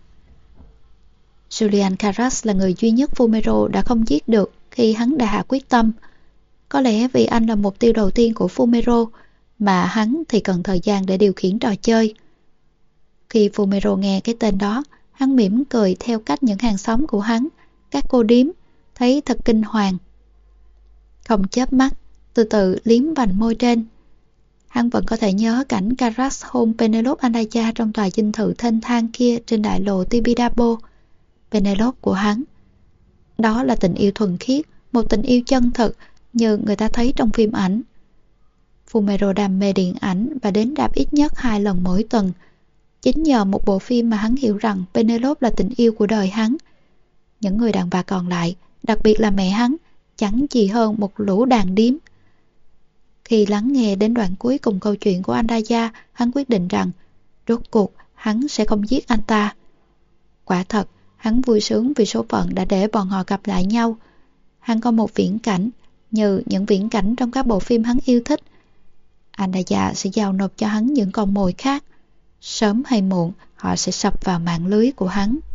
Julian Carras là người duy nhất Fumero đã không giết được khi hắn đã hạ quyết tâm. Có lẽ vì anh là mục tiêu đầu tiên của Fumero, mà hắn thì cần thời gian để điều khiển trò chơi. Khi Fumero nghe cái tên đó, hắn mỉm cười theo cách những hàng xóm của hắn, các cô điếm, thấy thật kinh hoàng. Không chớp mắt, từ từ liếm vành môi trên. Hắn vẫn có thể nhớ cảnh Carras hôn Penelope Andaya trong tòa dinh thự thênh thang kia trên đại lộ Tibidabo. Penelope của hắn. Đó là tình yêu thuần khiết, một tình yêu chân thực như người ta thấy trong phim ảnh. Fumero đam mê điện ảnh và đến rạp ít nhất hai lần mỗi tuần. Chính nhờ một bộ phim mà hắn hiểu rằng Penelope là tình yêu của đời hắn. Những người đàn bà còn lại, đặc biệt là mẹ hắn, chẳng gì hơn một lũ đàn điếm. Khi lắng nghe đến đoạn cuối cùng câu chuyện của Andaya, hắn quyết định rằng rốt cuộc hắn sẽ không giết anh ta. Quả thật, hắn vui sướng vì số phận đã để bọn họ gặp lại nhau. Hắn có một viễn cảnh như những viễn cảnh trong các bộ phim hắn yêu thích. Andaya sẽ giao nộp cho hắn những con mồi khác. Sớm hay muộn, họ sẽ sập vào mạng lưới của hắn.